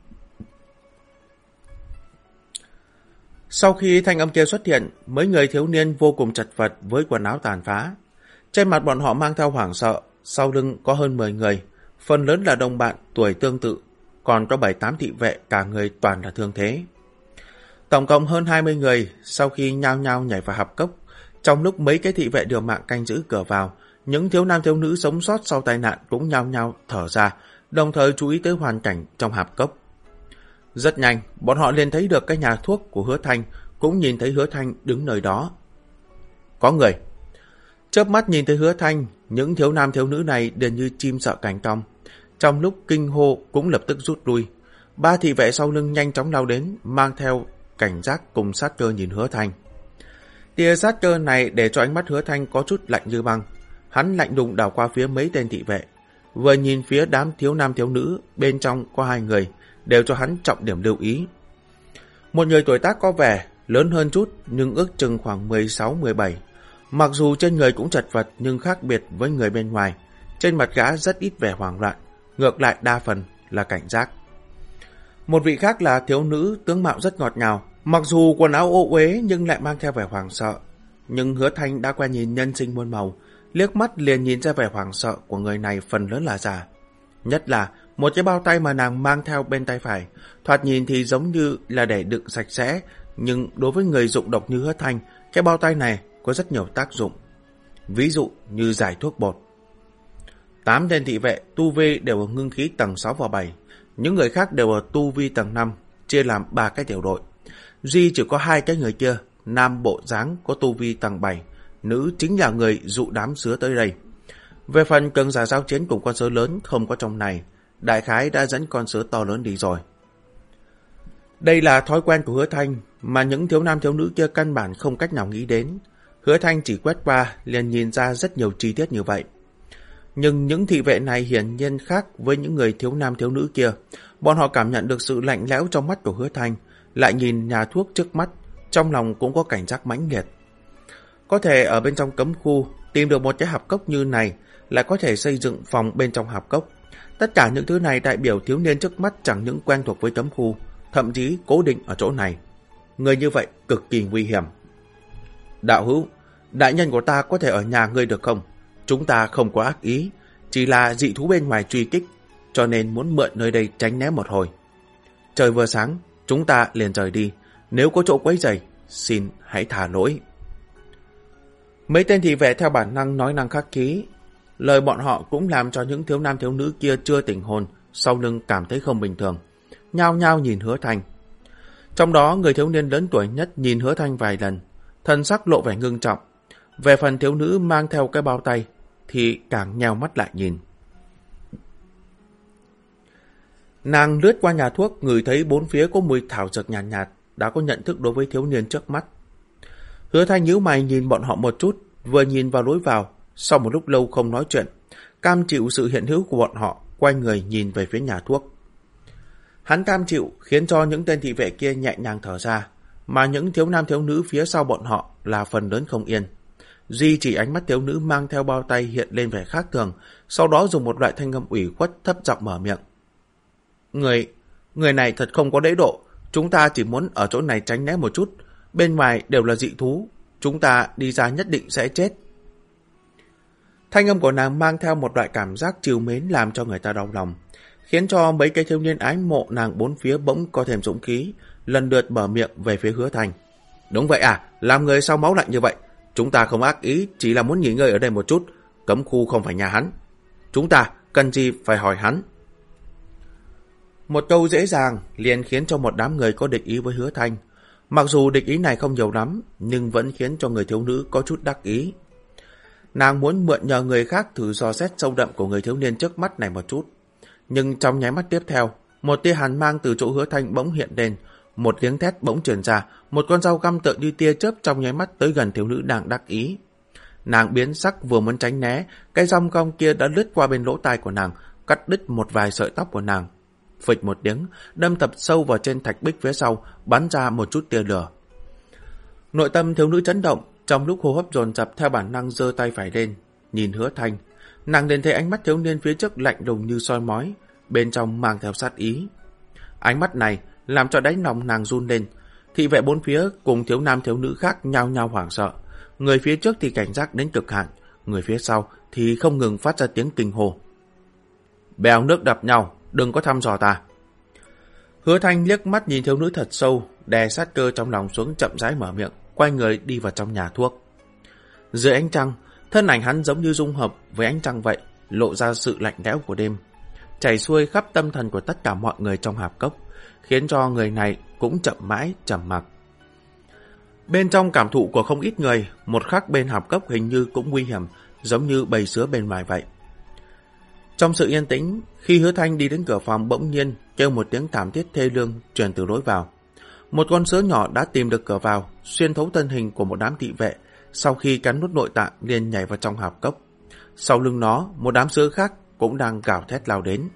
Sau khi thanh âm kia xuất hiện, mấy người thiếu niên vô cùng chật vật với quần áo tàn phá. Trên mặt bọn họ mang theo hoảng sợ, sau lưng có hơn 10 người, phần lớn là đồng bạn tuổi tương tự, còn có 7-8 thị vệ cả người toàn là thương thế. Tổng cộng hơn 20 người, sau khi nhao nhao nhảy vào hạp cốc, trong lúc mấy cái thị vệ điều mạng canh giữ cửa vào, những thiếu nam thiếu nữ sống sót sau tai nạn cũng nhao nhao thở ra, đồng thời chú ý tới hoàn cảnh trong hạp cốc. Rất nhanh, bọn họ liền thấy được cái nhà thuốc của Hứa Thanh, cũng nhìn thấy Hứa Thanh đứng nơi đó. Có người. Chớp mắt nhìn thấy Hứa Thanh, những thiếu nam thiếu nữ này đều như chim sợ cành cong. Trong lúc kinh hô cũng lập tức rút lui. 3 thị vệ sau lưng nhanh chóng lao đến, mang theo cảnh giác cùng sát cơ nhìn Hứa Thanh. Tia sát cơ này để cho ánh mắt Hứa Thanh có chút lạnh như băng. Hắn lạnh lùng đảo qua phía mấy tên thị vệ. Vừa nhìn phía đám thiếu nam thiếu nữ, bên trong có 2 người, đều cho hắn trọng điểm lưu ý. Một người tuổi tác có vẻ lớn hơn chút, nhưng ước chừng khoảng 16-17. Mặc dù trên người cũng chật vật, nhưng khác biệt với người bên ngoài. Trên mặt gã rất ít vẻ hoảng loạn, ngược lại đa phần là cảnh giác. Một vị khác là thiếu nữ tướng mạo rất ngọt ngào, mặc dù quần áo ô uế nhưng lại mang theo vẻ hoảng sợ. Nhưng Hứa Thanh đã qua nhìn nhân sinh muôn màu, liếc mắt liền nhìn ra vẻ hoảng sợ của người này phần lớn là giả. Nhất là một cái bao tay mà nàng mang theo bên tay phải, thoạt nhìn thì giống như là để đựng sạch sẽ, nhưng đối với người dụng độc như Hứa Thanh, cái bao tay này có rất nhiều tác dụng. Ví dụ như giải thuốc bột. 8 tên thị vệ tu vi đều ở ngưng khí tầng 6 và 7, những người khác đều ở tu vi tầng 5, chia làm 3 cái tiểu đội. Duy chỉ có 2 cái người kia, nam bộ dáng có tu vi tầng 7, nữ chính là người dụ đám sứa tới đây. Về phần cường giả giao chiến cùng con sứa lớn không có trong này, đại khái đã dẫn con sứa to lớn đi rồi. Đây là thói quen của Hứa Thanh mà những thiếu nam thiếu nữ kia căn bản không cách nào nghĩ đến. Hứa Thanh chỉ quét qua liền nhìn ra rất nhiều chi tiết như vậy. Nhưng những thị vệ này hiển nhiên khác với những người thiếu nam thiếu nữ kia. Bọn họ cảm nhận được sự lạnh lẽo trong mắt của Hứa Thanh, lại nhìn nhà thuốc trước mắt, trong lòng cũng có cảnh giác mãnh liệt. Có thể ở bên trong cấm khu tìm được một cái hạp cốc như này, lại có thể xây dựng phòng bên trong hạp cốc. Tất cả những thứ này đại biểu thiếu niên trước mắt chẳng những quen thuộc với cấm khu, thậm chí cố định ở chỗ này. Người như vậy cực kỳ nguy hiểm. Đạo hữu, đại nhân của ta có thể ở nhà ngươi được không? Chúng ta không có ác ý, chỉ là dị thú bên ngoài truy kích, cho nên muốn mượn nơi đây tránh né một hồi. Trời vừa sáng, chúng ta liền rời đi. Nếu có chỗ quấy rầy, xin hãy thả lỗi. Mấy tên thị vệ theo bản năng nói năng khắc khí. Lời bọn họ cũng làm cho những thiếu nam thiếu nữ kia chưa tỉnh hồn, sau lưng cảm thấy không bình thường, nhao nhao nhìn Hứa Thanh. Trong đó người thiếu niên lớn tuổi nhất nhìn Hứa Thanh vài lần, thân sắc lộ vẻ ngưng trọng. Về phần thiếu nữ mang theo cái bao tay thì càng nheo mắt lại nhìn. Nàng lướt qua nhà thuốc, ngửi thấy bốn phía có mùi thảo dược nhàn nhạt, đã có nhận thức đối với thiếu niên trước mắt. Hứa Thanh nhíu mày nhìn bọn họ một chút, vừa nhìn vào lối vào, sau một lúc lâu không nói chuyện, cam chịu sự hiện hữu của bọn họ, quay người nhìn về phía nhà thuốc. Hắn cam chịu khiến cho những tên thị vệ kia nhẹ nhàng thở ra, mà những thiếu nam thiếu nữ phía sau bọn họ là phần lớn không yên. Duy chỉ ánh mắt thiếu nữ mang theo bao tay hiện lên vẻ khác thường, sau đó dùng một loại thanh âm ủy khuất thấp giọng mở miệng. Người này thật không có lễ độ, chúng ta chỉ muốn ở chỗ này tránh né một chút, bên ngoài đều là dị thú, chúng ta đi ra nhất định sẽ chết. Thanh âm của nàng mang theo một loại cảm giác trìu mến làm cho người ta đau lòng, khiến cho mấy cái thiếu niên ái mộ nàng bốn phía bỗng có thêm dũng khí, lần lượt mở miệng về phía Hứa Thanh. Đúng vậy à, làm người sao máu lạnh như vậy? Chúng ta không ác ý, chỉ là muốn nghỉ ngơi ở đây một chút, cấm khu không phải nhà hắn. Chúng ta cần gì phải hỏi hắn? Một câu dễ dàng liền khiến cho một đám người có địch ý với Hứa Thanh. Mặc dù địch ý này không nhiều lắm, nhưng vẫn khiến cho người thiếu nữ có chút đắc ý. Nàng muốn mượn nhờ người khác thử dò xét sâu đậm của người thiếu niên trước mắt này một chút. Nhưng trong nháy mắt tiếp theo, một tia hàn mang từ chỗ Hứa Thanh bỗng hiện lên, một tiếng thét bỗng truyền ra, một con dao găm tựa như tia chớp trong nháy mắt tới gần thiếu nữ đang đắc ý. Nàng biến sắc vừa muốn tránh né, cái dao găm kia đã lướt qua bên lỗ tai của nàng, cắt đứt một vài sợi tóc của nàng. Phịch một tiếng, đâm thật sâu vào trên thạch bích phía sau, bắn ra một chút tia lửa. Nội tâm thiếu nữ chấn động, trong lúc hô hấp dồn dập theo bản năng giơ tay phải lên, nhìn Hứa Thanh. Nàng liền thấy ánh mắt thiếu niên phía trước lạnh lùng như soi mói, bên trong mang theo sát ý. Ánh mắt này làm cho đáy lòng nàng run lên. Thị vệ bốn phía cùng thiếu nam thiếu nữ khác nhao nhao hoảng sợ. Người phía trước thì cảnh giác đến cực hạn, người phía sau thì không ngừng phát ra tiếng kinh hô. Bèo nước đập nhau, đừng có thăm dò ta. Hứa Thanh liếc mắt nhìn thiếu nữ thật sâu, đè sát cơ trong lòng xuống, chậm rãi mở miệng, quay người đi vào trong nhà thuốc. Dưới ánh trăng, thân ảnh hắn giống như dung hợp với ánh trăng vậy, lộ ra sự lạnh lẽo của đêm, chảy xuôi khắp tâm thần của tất cả mọi người trong hạp cốc, khiến cho người này cũng chậm mãi trầm mặc. Bên trong cảm thụ của không ít người, một khắc bên hạp cốc hình như cũng nguy hiểm, giống như bầy sứa bên ngoài vậy. Trong sự yên tĩnh, khi Hứa Thanh đi đến cửa phòng bỗng nhiên kêu một tiếng thảm thiết thê lương truyền từ lối vào. Một con sứa nhỏ đã tìm được cửa vào, xuyên thấu thân hình của một đám thị vệ, sau khi cắn nuốt nội tạng liền nhảy vào trong hạp cốc. Sau lưng nó, một đám sứa khác cũng đang gào thét lao đến.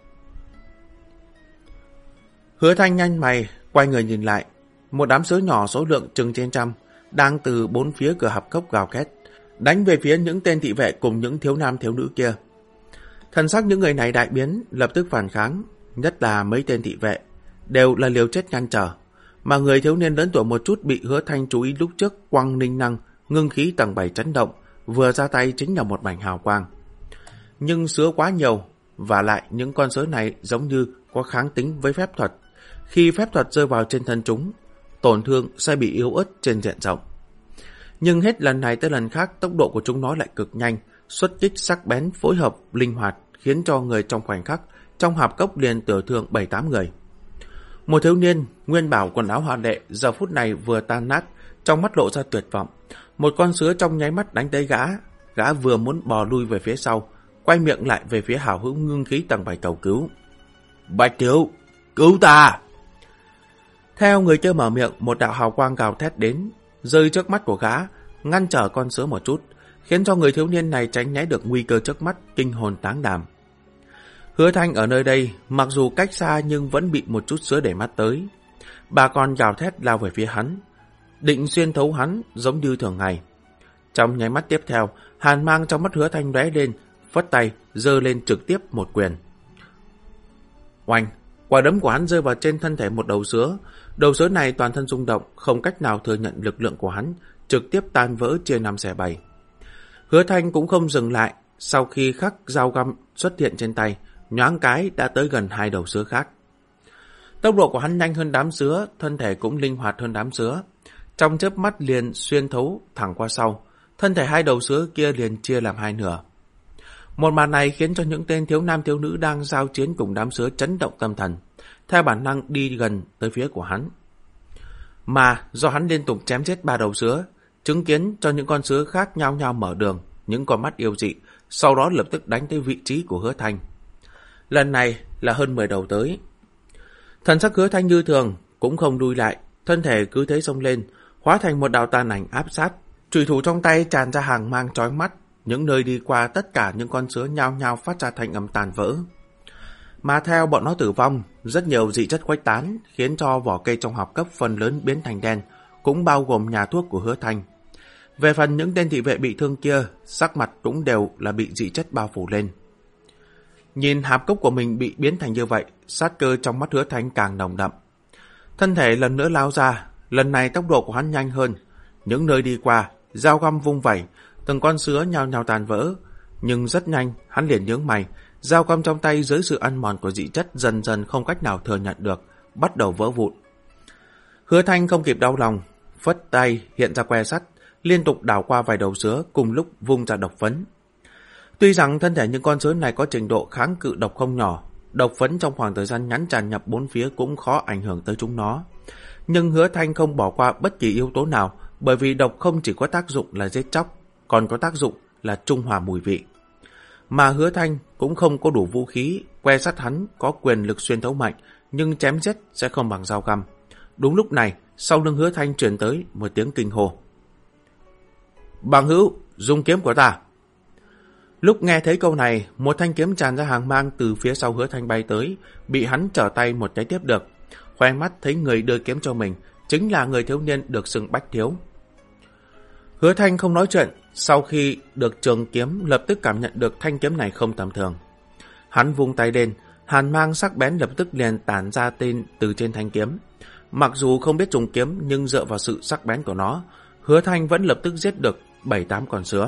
Hứa Thanh nhanh mày, quay người nhìn lại. Một đám sứa nhỏ số lượng chừng trên trăm, đang từ bốn phía cửa hạp cốc gào thét, đánh về phía những tên thị vệ cùng những thiếu nam thiếu nữ kia. Thần sắc những người này đại biến, lập tức phản kháng, nhất là mấy tên thị vệ, đều là liều chết ngăn trở. Mà người thiếu niên lớn tuổi một chút bị Hứa Thanh chú ý lúc trước quăng ninh năng, ngưng khí tầng 7 chấn động, vừa ra tay chính là một mảnh hào quang. Nhưng sứa quá nhiều, và lại những con sứa này giống như có kháng tính với phép thuật. Khi phép thuật rơi vào trên thân chúng, tổn thương sẽ bị yếu ớt trên diện rộng. Nhưng hết lần này tới lần khác tốc độ của chúng nó lại cực nhanh, xuất kích sắc bén phối hợp linh hoạt, khiến cho người trong khoảnh khắc trong hạp cốc liền tử thương 7-8 người. Một thiếu niên nguyên bảo quần áo hoa lệ giờ phút này vừa tan nát, trong mắt lộ ra tuyệt vọng. Một con sứa trong nháy mắt đánh tới gã vừa muốn bò lui về phía sau, quay miệng lại về phía hảo hữu ngưng khí tầng 7 cầu cứu. Bạch thiếu, cứu ta! Theo người kia mở miệng, một đạo hào quang gào thét đến, rơi trước mắt của gã, ngăn trở con sứa một chút, khiến cho người thiếu niên này tránh né được nguy cơ trước mắt, kinh hồn táng đảm. Hứa Thanh ở nơi đây, mặc dù cách xa nhưng vẫn bị một chút sứa để mắt tới. Bà con gào thét lao về phía hắn, định xuyên thấu hắn giống như thường ngày. Trong nháy mắt tiếp theo, hàn mang trong mắt Hứa Thanh lóe lên, phất tay giơ lên trực tiếp một quyền. Oanh! Quả đấm của hắn rơi vào trên thân thể một đầu sứa. Đầu sứa này toàn thân rung động, không cách nào thừa nhận lực lượng của hắn, trực tiếp tan vỡ chia 5 xẻ 7. Hứa Thanh cũng không dừng lại, sau khi khắc dao găm xuất hiện trên tay, nhoáng cái đã tới gần 2 đầu sứa khác. Tốc độ của hắn nhanh hơn đám sứa, thân thể cũng linh hoạt hơn đám sứa. Trong chớp mắt liền xuyên thấu thẳng qua sau, thân thể 2 đầu sứa kia liền chia làm 2 nửa. Một màn này khiến cho những tên thiếu nam thiếu nữ đang giao chiến cùng đám sứa chấn động tâm thần, theo bản năng đi gần tới phía của hắn. Mà do hắn liên tục chém chết 3 đầu sứa, chứng kiến cho những con sứa khác nhao nhao mở đường, những con mắt yêu dị, sau đó lập tức đánh tới vị trí của Hứa Thanh. Lần này là hơn 10 đầu tới. Thần sắc Hứa Thanh như thường, cũng không đuôi lại, thân thể cứ thế xông lên, hóa thành một đạo tàn ảnh áp sát, chùy thủ trong tay tràn ra hàng mang chói mắt, những nơi đi qua tất cả những con sứa nhao nhao phát ra thanh âm tàn vỡ. Mà theo bọn nó tử vong, rất nhiều dị chất khuếch tán, khiến cho vỏ cây trong hộp cấp phần lớn biến thành đen, cũng bao gồm nhà thuốc của Hứa Thanh. Về phần những tên thị vệ bị thương kia, sắc mặt cũng đều là bị dị chất bao phủ lên. Nhìn hạp cốc của mình bị biến thành như vậy, sát cơ trong mắt Hứa Thanh càng nồng đậm. Thân thể lần nữa lao ra, lần này tốc độ của hắn nhanh hơn. Những nơi đi qua, dao găm vung vẩy, từng con sứa nhao nhao tàn vỡ. Nhưng rất nhanh, hắn liền nhướng mày, dao găm trong tay dưới sự ăn mòn của dị chất dần dần không cách nào thừa nhận được, bắt đầu vỡ vụn. Hứa Thanh không kịp đau lòng, phất tay hiện ra que sắt, liên tục đảo qua vài đầu sứa cùng lúc vung ra độc phấn. Tuy rằng thân thể những con sứa này có trình độ kháng cự độc không nhỏ, độc phấn trong khoảng thời gian ngắn tràn nhập bốn phía cũng khó ảnh hưởng tới chúng nó. Nhưng Hứa Thanh không bỏ qua bất kỳ yếu tố nào, bởi vì độc không chỉ có tác dụng là giết chóc, còn có tác dụng là trung hòa mùi vị. Mà Hứa Thanh cũng không có đủ vũ khí, que sắt hắn có quyền lực xuyên thấu mạnh, nhưng chém giết sẽ không bằng dao găm. Đúng lúc này, sau lưng Hứa Thanh truyền tới một tiếng kinh hô. Bằng hữu, dùng kiếm của ta. Lúc nghe thấy câu này, một thanh kiếm tràn ra hàng mang từ phía sau Hứa Thanh bay tới, bị hắn trở tay một cái tiếp được. Khoe mắt thấy người đưa kiếm cho mình, chính là người thiếu niên được xưng Bách Thiếu. Hứa Thanh không nói chuyện, sau khi được trường kiếm lập tức cảm nhận được thanh kiếm này không tầm thường. Hắn vung tay lên, hàn mang sắc bén lập tức liền tản ra tên từ trên thanh kiếm. Mặc dù không biết trùng kiếm nhưng dựa vào sự sắc bén của nó, Hứa Thanh vẫn lập tức giết được 7-8 con sứa.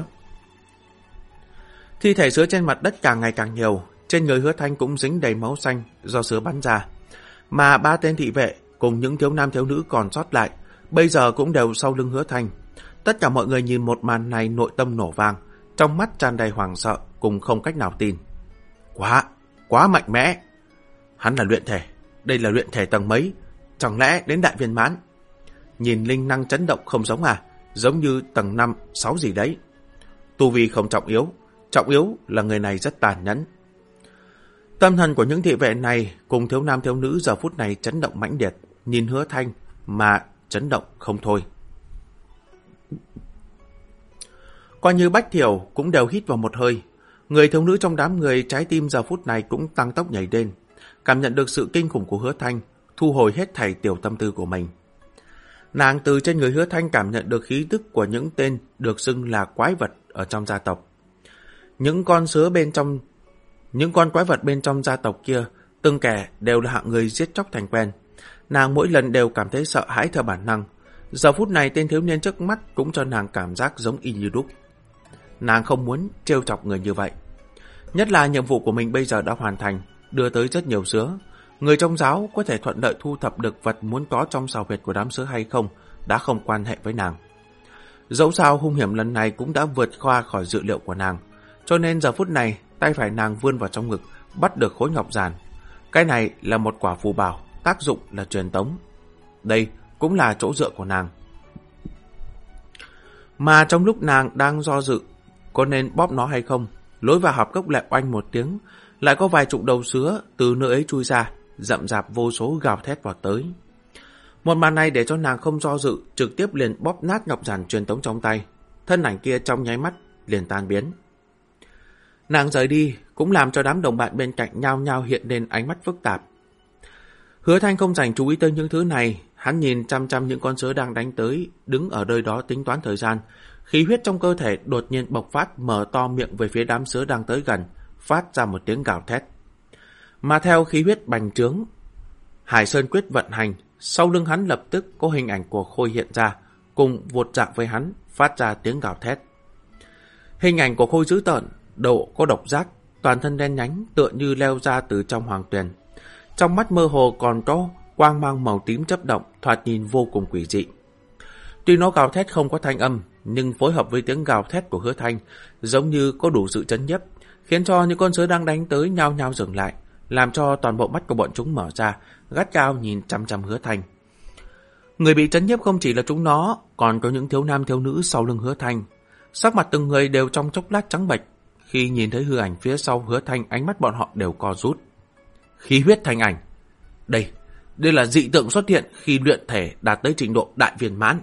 Thi thể sứa trên mặt đất càng ngày càng nhiều, trên người Hứa Thanh cũng dính đầy máu xanh do sứa bắn ra. Mà 3 tên thị vệ cùng những thiếu nam thiếu nữ còn sót lại, bây giờ cũng đều sau lưng Hứa Thanh. Tất cả mọi người nhìn một màn này nội tâm nổ vang, trong mắt tràn đầy hoảng sợ cùng không cách nào tin. Quá mạnh mẽ. Hắn là luyện thể, đây là luyện thể tầng mấy? Chẳng lẽ đến đại viên mãn? Nhìn linh năng chấn động không giống à? Giống như tầng 5, 6 gì đấy. Tu vi không trọng yếu là người này rất tàn nhẫn. Tâm thần của những thị vệ này cùng thiếu nam thiếu nữ giờ phút này chấn động mãnh liệt, nhìn Hứa Thanh mà chấn động không thôi. Coi như Bách Thiểu cũng đều hít vào một hơi. Người thiếu nữ trong đám người trái tim giờ phút này cũng tăng tốc nhảy lên, cảm nhận được sự kinh khủng của Hứa Thanh, thu hồi hết thảy tiểu tâm tư của mình. Nàng từ trên người Hứa Thanh cảm nhận được khí tức của những tên được xưng là quái vật ở trong gia tộc. Những con quái vật bên trong gia tộc kia, từng kẻ đều là hạng người giết chóc thành quen. Nàng mỗi lần đều cảm thấy sợ hãi theo bản năng. Giờ phút này tên thiếu niên trước mắt cũng cho nàng cảm giác giống y như đúc. Nàng không muốn trêu chọc người như vậy. Nhất là nhiệm vụ của mình bây giờ đã hoàn thành, đưa tới rất nhiều sứa. Người trong giáo có thể thuận lợi thu thập được vật muốn có trong sào huyệt của đám sứa hay không đã không quan hệ với nàng. Dẫu sao hung hiểm lần này cũng đã vượt qua khỏi dự liệu của nàng, cho nên giờ phút này tay phải nàng vươn vào trong ngực, bắt được khối ngọc giản. Cái này là một quả phù bảo, tác dụng là truyền tống. Đây cũng là chỗ dựa của nàng. Mà trong lúc nàng đang do dự có nên bóp nó hay không, lối vào hạp cốc lại oanh một tiếng, lại có vài chục đầu sứa từ nơi ấy chui ra, rậm rạp vô số gào thét vào tới. Một màn này để cho nàng không do dự, trực tiếp liền bóp nát ngọc giản truyền tống trong tay. Thân ảnh kia trong nháy mắt liền tan biến. Nàng rời đi cũng làm cho đám đồng bạn bên cạnh nhao nhao hiện lên ánh mắt phức tạp. Hứa Thanh không dành chú ý tới những thứ này, hắn nhìn chăm chăm những con sứa đang đánh tới, đứng ở nơi đó tính toán thời gian. Khí huyết trong cơ thể đột nhiên bộc phát, mở to miệng về phía đám sứa đang tới gần, phát ra một tiếng gào thét. Mà theo khí huyết bành trướng, Hải Sơn Quyết vận hành, sau lưng hắn lập tức có hình ảnh của Khôi hiện ra, cùng vụt dạng với hắn, phát ra tiếng gào thét. Hình ảnh của Khôi dữ tợn, đầu có độc giác, toàn thân đen nhánh, tựa như leo ra từ trong hoàng tuyền. Trong mắt mơ hồ còn có quang mang màu tím chớp động, thoạt nhìn vô cùng quỷ dị. Tuy nó gào thét không có thanh âm, nhưng phối hợp với tiếng gào thét của Hứa Thanh, giống như có đủ sự chấn nhiếp, khiến cho những con sứa đang đánh tới nhao nhao dừng lại, làm cho toàn bộ mắt của bọn chúng mở ra, gắt gao nhìn chăm chăm Hứa Thanh. Người bị chấn nhiếp không chỉ là chúng nó, còn có những thiếu nam thiếu nữ sau lưng Hứa Thanh. Sắc mặt từng người đều trong chốc lát trắng bệch, khi nhìn thấy hư ảnh phía sau Hứa Thanh, ánh mắt bọn họ đều co rút. Khí huyết thành ảnh. Đây là dị tượng xuất hiện khi luyện thể đạt tới trình độ đại viên mãn.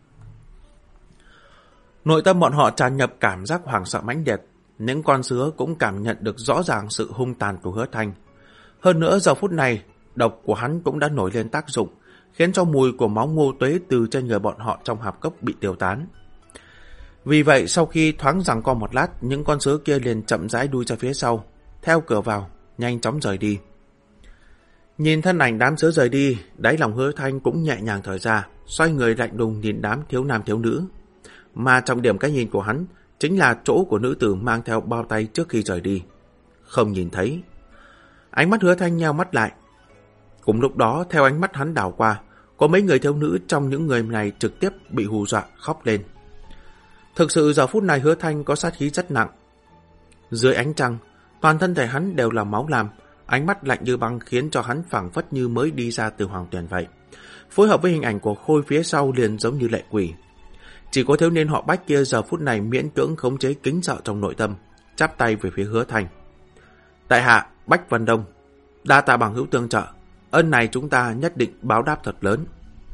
Nội tâm bọn họ tràn nhập cảm giác hoảng sợ mãnh liệt, những con sứa cũng cảm nhận được rõ ràng sự hung tàn của Hứa Thanh. Hơn nữa giờ phút này, độc của hắn cũng đã nổi lên tác dụng, khiến cho mùi của máu ngô tuế từ trên người bọn họ trong hạp cốc bị tiêu tán. Vì vậy sau khi thoáng giằng co một lát, những con sứa kia liền chậm rãi đuôi ra phía sau, theo cửa vào, nhanh chóng rời đi. Nhìn thân ảnh đám sứa rời đi, đáy lòng Hứa Thanh cũng nhẹ nhàng thở ra, xoay người lạnh lùng nhìn đám thiếu nam thiếu nữ. Mà trọng điểm cái nhìn của hắn chính là chỗ của nữ tử mang theo bao tay trước khi rời đi. Không nhìn thấy. Ánh mắt Hứa Thanh nheo mắt lại. Cùng lúc đó, theo ánh mắt hắn đảo qua, có mấy người thiếu nữ trong những người này trực tiếp bị hù dọa khóc lên. Thực sự giờ phút này Hứa Thanh có sát khí rất nặng. Dưới ánh trăng, toàn thân thể hắn đều là máu lam, ánh mắt lạnh như băng khiến cho hắn phảng phất như mới đi ra từ hoàng tuyền vậy. Phối hợp với hình ảnh của Khôi phía sau liền giống như lệ quỷ. Chỉ có thiếu niên họ Bách kia giờ phút này miễn cưỡng khống chế kính sợ trong nội tâm, chắp tay về phía Hứa Thanh. Tại hạ Bách Vân Đông, đa tạ bằng hữu tương trợ, ân này chúng ta nhất định báo đáp thật lớn.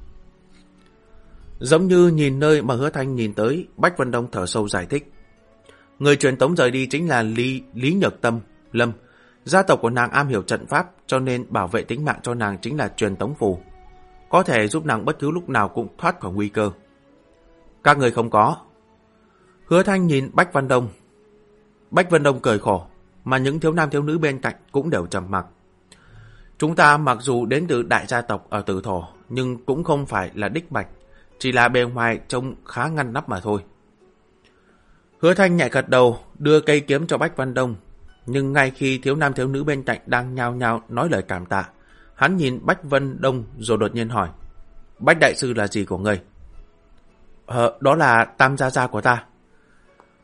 Giống như nhìn nơi mà Hứa Thanh nhìn tới, Bách Vân Đông thở sâu giải thích. Người truyền tống rời đi chính là Lý Nhược Tâm, Lâm. Gia tộc của nàng am hiểu trận pháp, cho nên bảo vệ tính mạng cho nàng chính là truyền tống phù. Có thể giúp nàng bất cứ lúc nào cũng thoát khỏi nguy cơ. Các người không có. Hứa Thanh nhìn Bách Vân Đông. Bách Vân Đông cười khổ, mà những thiếu nam thiếu nữ bên cạnh cũng đều trầm mặc. Chúng ta mặc dù đến từ đại gia tộc ở Tử Thổ, nhưng cũng không phải là đích bạch, chỉ là bề ngoài trông khá ngăn nắp mà thôi. Hứa Thanh nhẹ gật đầu, đưa cây kiếm cho Bách Vân Đông, nhưng ngay khi thiếu nam thiếu nữ bên cạnh đang nhao nhao nói lời cảm tạ, hắn nhìn Bách Vân Đông rồi đột nhiên hỏi: Bách đại sư là gì của ngươi? Đó là Tam gia gia của ta.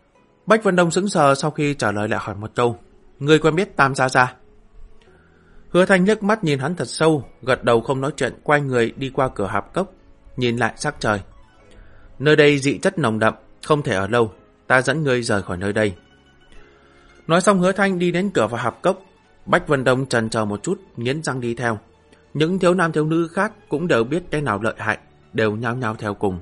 Bách Vân Đông sững sờ, sau khi trả lời lại hỏi một câu: Ngươi quen biết Tam gia gia? Hứa Thanh liếc mắt nhìn hắn thật sâu, gật đầu không nói chuyện, quay người đi qua cửa hạp cốc, nhìn lại sắc trời. Nơi đây dị chất nồng đậm, không thể ở lâu, ta dẫn ngươi rời khỏi nơi đây. Nói xong Hứa Thanh đi đến cửa vào hạp cốc. Bách Vân Đông chần chờ một chút, nghiến răng đi theo. Những thiếu nam thiếu nữ khác cũng đều biết cái nào lợi hại, đều nhao nhao theo cùng.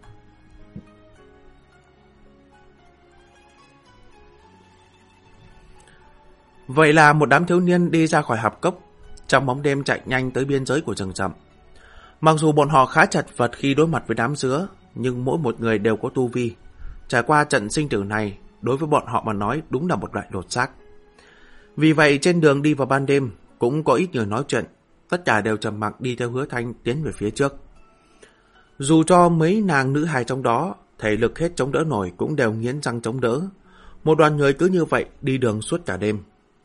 Vậy là một đám thiếu niên đi ra khỏi hạp cốc, trong bóng đêm chạy nhanh tới biên giới của rừng rậm. Mặc dù bọn họ khá chật vật khi đối mặt với đám dứa, nhưng mỗi một người đều có tu vi. Trải qua trận sinh tử này, đối với bọn họ mà nói đúng là một loại lột xác. Vì vậy trên đường đi vào ban đêm, cũng có ít người nói chuyện, tất cả đều trầm mặc đi theo Hứa Thanh tiến về phía trước. Dù cho mấy nàng nữ hài trong đó, thể lực hết chống đỡ nổi cũng đều nghiến răng chống đỡ. Một đoàn người cứ như vậy đi đường suốt cả đêm.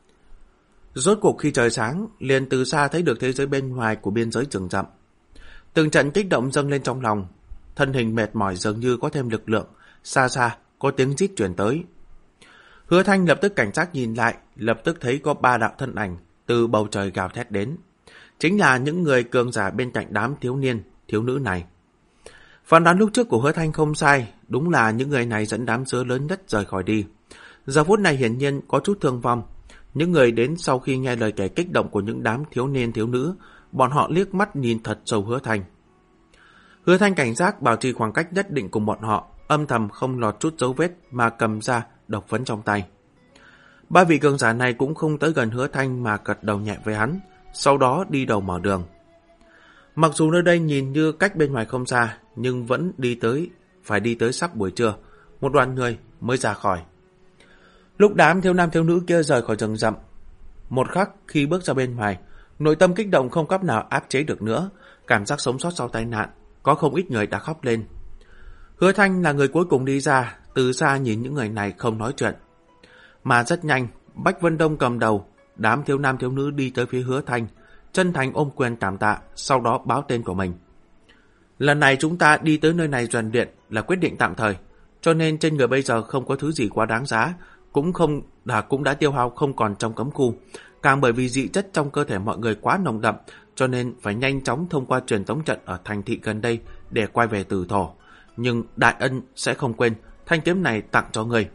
Rốt cuộc khi trời sáng, liền từ xa thấy được thế giới bên ngoài của biên giới rừng rậm. Từng trận kích động dâng lên trong lòng, thân hình mệt mỏi dường như có thêm lực lượng, xa xa có tiếng rít truyền tới. Hứa Thanh lập tức cảnh giác nhìn lại, lập tức thấy có 3 đạo thân ảnh từ bầu trời gào thét đến. Chính là những người cường giả bên cạnh đám thiếu niên, thiếu nữ này. Phán đoán lúc trước của Hứa Thanh không sai, đúng là những người này dẫn đám dứa lớn nhất rời khỏi đi. Giờ phút này hiển nhiên có chút thương vong. Những người đến sau khi nghe lời kể kích động của những đám thiếu niên thiếu nữ, bọn họ liếc mắt nhìn thật sâu Hứa Thanh. Hứa Thanh cảnh giác bảo trì khoảng cách nhất định cùng bọn họ, âm thầm không lọt chút dấu vết mà cầm ra độc phấn trong tay. 3 vị cường giả này cũng không tới gần Hứa Thanh mà gật đầu nhẹ với hắn, sau đó đi đầu mở đường. Mặc dù nơi đây nhìn như cách bên ngoài không xa, nhưng vẫn phải đi tới sắp buổi trưa, một đoàn người mới ra khỏi. Lúc đám thiếu nam thiếu nữ kia rời khỏi rừng rậm, một khắc khi bước ra bên ngoài, nội tâm kích động không cách nào áp chế được nữa, cảm giác sống sót sau tai nạn, có không ít người đã khóc lên. Hứa Thanh là người cuối cùng đi ra, từ xa nhìn những người này không nói chuyện. Mà rất nhanh, Bách Vân Đông cầm đầu, đám thiếu nam thiếu nữ đi tới phía Hứa Thanh, chân thành ôm quyền cảm tạ, sau đó báo tên của mình. Lần này chúng ta đi tới nơi này rèn luyện là quyết định tạm thời, cho nên trên người bây giờ không có thứ gì quá đáng giá, cũng đã tiêu hao không còn trong cấm khu. Càng bởi vì dị chất trong cơ thể mọi người quá nồng đậm, cho nên phải nhanh chóng thông qua truyền tống trận ở thành thị gần đây để quay về Tử Thổ. Nhưng đại ân sẽ không quên, thanh kiếm này tặng cho người.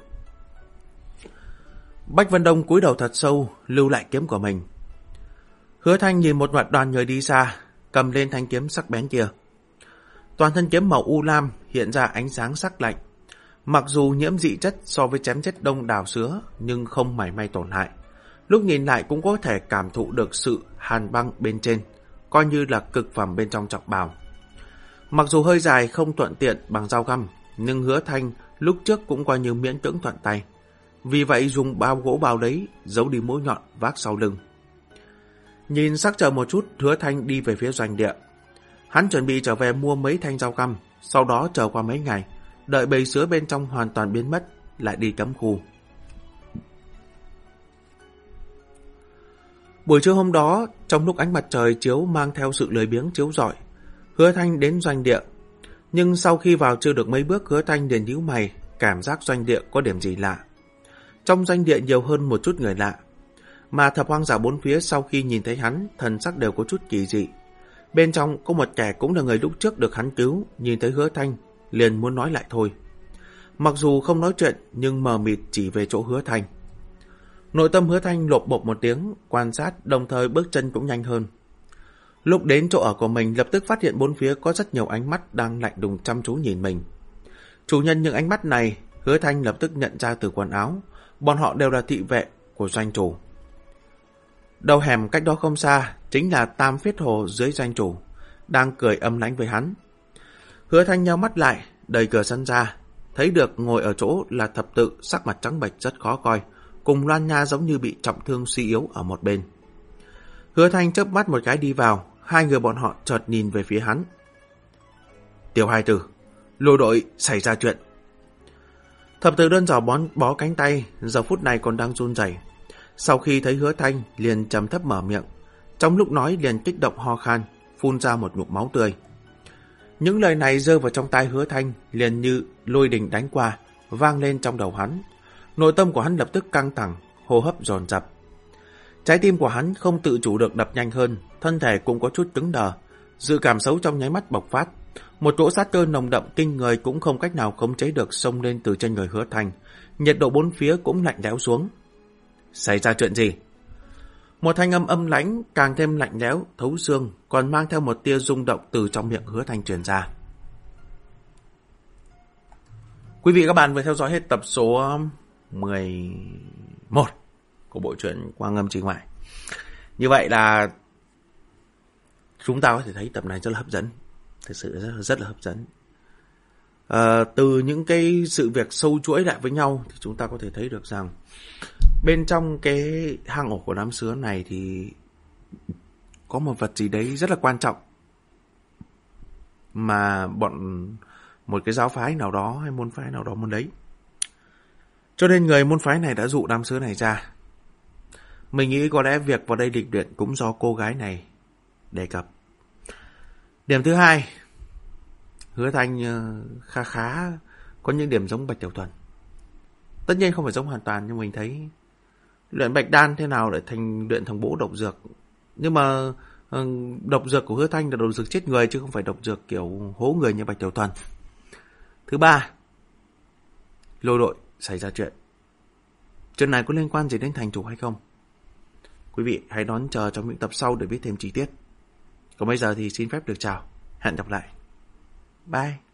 Bách Vân Đông cúi đầu thật sâu, lưu lại kiếm của mình. Hứa Thanh nhìn một loạt đoàn người đi xa, cầm lên thanh kiếm sắc bén kia. Toàn thân kiếm màu u lam hiện ra ánh sáng sắc lạnh. Mặc dù nhiễm dị chất so với chém chết đông đảo sứa, nhưng không mảy may tổn hại. Lúc nhìn lại cũng có thể cảm thụ được sự hàn băng bên trên, coi như là cực phẩm bên trong trọng bào. Mặc dù hơi dài không thuận tiện bằng dao găm, nhưng Hứa Thanh lúc trước cũng coi như miễn cưỡng thuận tay. Vì vậy dùng bao gỗ bao lấy, giấu đi mũi nhọn vác sau lưng. Nhìn sắc trời một chút, Hứa Thanh đi về phía doanh địa. Hắn chuẩn bị trở về mua mấy thanh dao găm, sau đó chờ qua mấy ngày, đợi bầy sứa bên trong hoàn toàn biến mất, lại đi cấm khu. Buổi trưa hôm đó, trong lúc ánh mặt trời chiếu mang theo sự lười biếng chiếu rọi, Hứa Thanh đến doanh địa. Nhưng sau khi vào chưa được mấy bước, Hứa Thanh liền nhíu mày, cảm giác doanh địa có điểm gì lạ. Trong doanh địa nhiều hơn một chút người lạ, mà thập hoang giả bốn phía sau khi nhìn thấy hắn, thần sắc đều có chút kỳ dị. Bên trong có một kẻ cũng là người lúc trước được hắn cứu, nhìn thấy Hứa Thanh, liền muốn nói lại thôi. Mặc dù không nói chuyện, nhưng mờ mịt chỉ về chỗ Hứa Thanh. Nội tâm Hứa Thanh lộp bộp một tiếng, quan sát, đồng thời bước chân cũng nhanh hơn. Lúc đến chỗ ở của mình, lập tức phát hiện bốn phía có rất nhiều ánh mắt đang lạnh lùng chăm chú nhìn mình. Chủ nhân những ánh mắt này, Hứa Thanh lập tức nhận ra từ quần áo, bọn họ đều là thị vệ của doanh chủ. Đầu hẻm cách đó không xa, chính là Tam Phiết Hồ dưới doanh chủ, đang cười âm lãnh với hắn. Hứa Thanh nheo mắt lại, đẩy cửa sân ra, thấy được ngồi ở chỗ là thập tự, sắc mặt trắng bệch rất khó coi, cùng Loan Nha giống như bị trọng thương suy yếu ở một bên. Hứa Thanh chớp mắt một cái đi vào, hai người bọn họ chợt nhìn về phía hắn. Tiểu hài tử, lô đội xảy ra chuyện. Thập tự đơn giỏ bó cánh tay, giờ phút này còn đang run rẩy. Sau khi thấy Hứa Thanh, liền trầm thấp mở miệng, trong lúc nói liền kích động ho khan, phun ra một ngụm máu tươi. Những lời này rơi vào trong tai Hứa Thanh, liền như lôi đình đánh qua, vang lên trong đầu hắn. Nội tâm của hắn lập tức căng thẳng, hô hấp dồn dập. Trái tim của hắn không tự chủ được đập nhanh hơn, thân thể cũng có chút cứng đờ. Dự cảm xấu trong nháy mắt bộc phát. Một cỗ sát cơ nồng đậm kinh người cũng không cách nào khống chế được xông lên từ trên người Hứa Thanh. Nhiệt độ bốn phía cũng lạnh lẽo xuống. Xảy ra chuyện gì? Một thanh âm âm lãnh càng thêm lạnh lẽo, thấu xương, còn mang theo một tia rung động từ trong miệng Hứa Thanh truyền ra. Quý vị các bạn vừa theo dõi hết tập số 11 của bộ truyện Quang Âm Chi Ngoại. Như vậy là chúng ta có thể thấy tập này rất là hấp dẫn. Thật sự rất là hấp dẫn. Từ những cái sự việc sâu chuỗi lại với nhau thì chúng ta có thể thấy được rằng bên trong cái hang ổ của đám sứa này thì có một vật gì đấy rất là quan trọng mà một cái giáo phái nào đó hay môn phái nào đó muốn lấy. Cho nên người môn phái này đã dụ đám sứa này ra. Mình nghĩ có lẽ việc vào đây lịch luyện cũng do cô gái này đề cập. Điểm thứ hai, Hứa Thanh khá có những điểm giống Bạch Tiểu Thuần. Tất nhiên không phải giống hoàn toàn, nhưng mình thấy luyện bạch đan thế nào để luyện thành bố độc dược. Nhưng mà độc dược của Hứa Thanh là độc dược chết người chứ không phải độc dược kiểu hố người như Bạch Tiểu Thuần. Thứ ba, Lôi đội xảy ra chuyện. Chuyện này có liên quan gì đến thành chủ hay không? Quý vị hãy đón chờ trong những tập sau để biết thêm chi tiết. Còn bây giờ thì xin phép được chào. Hẹn gặp lại. Bye.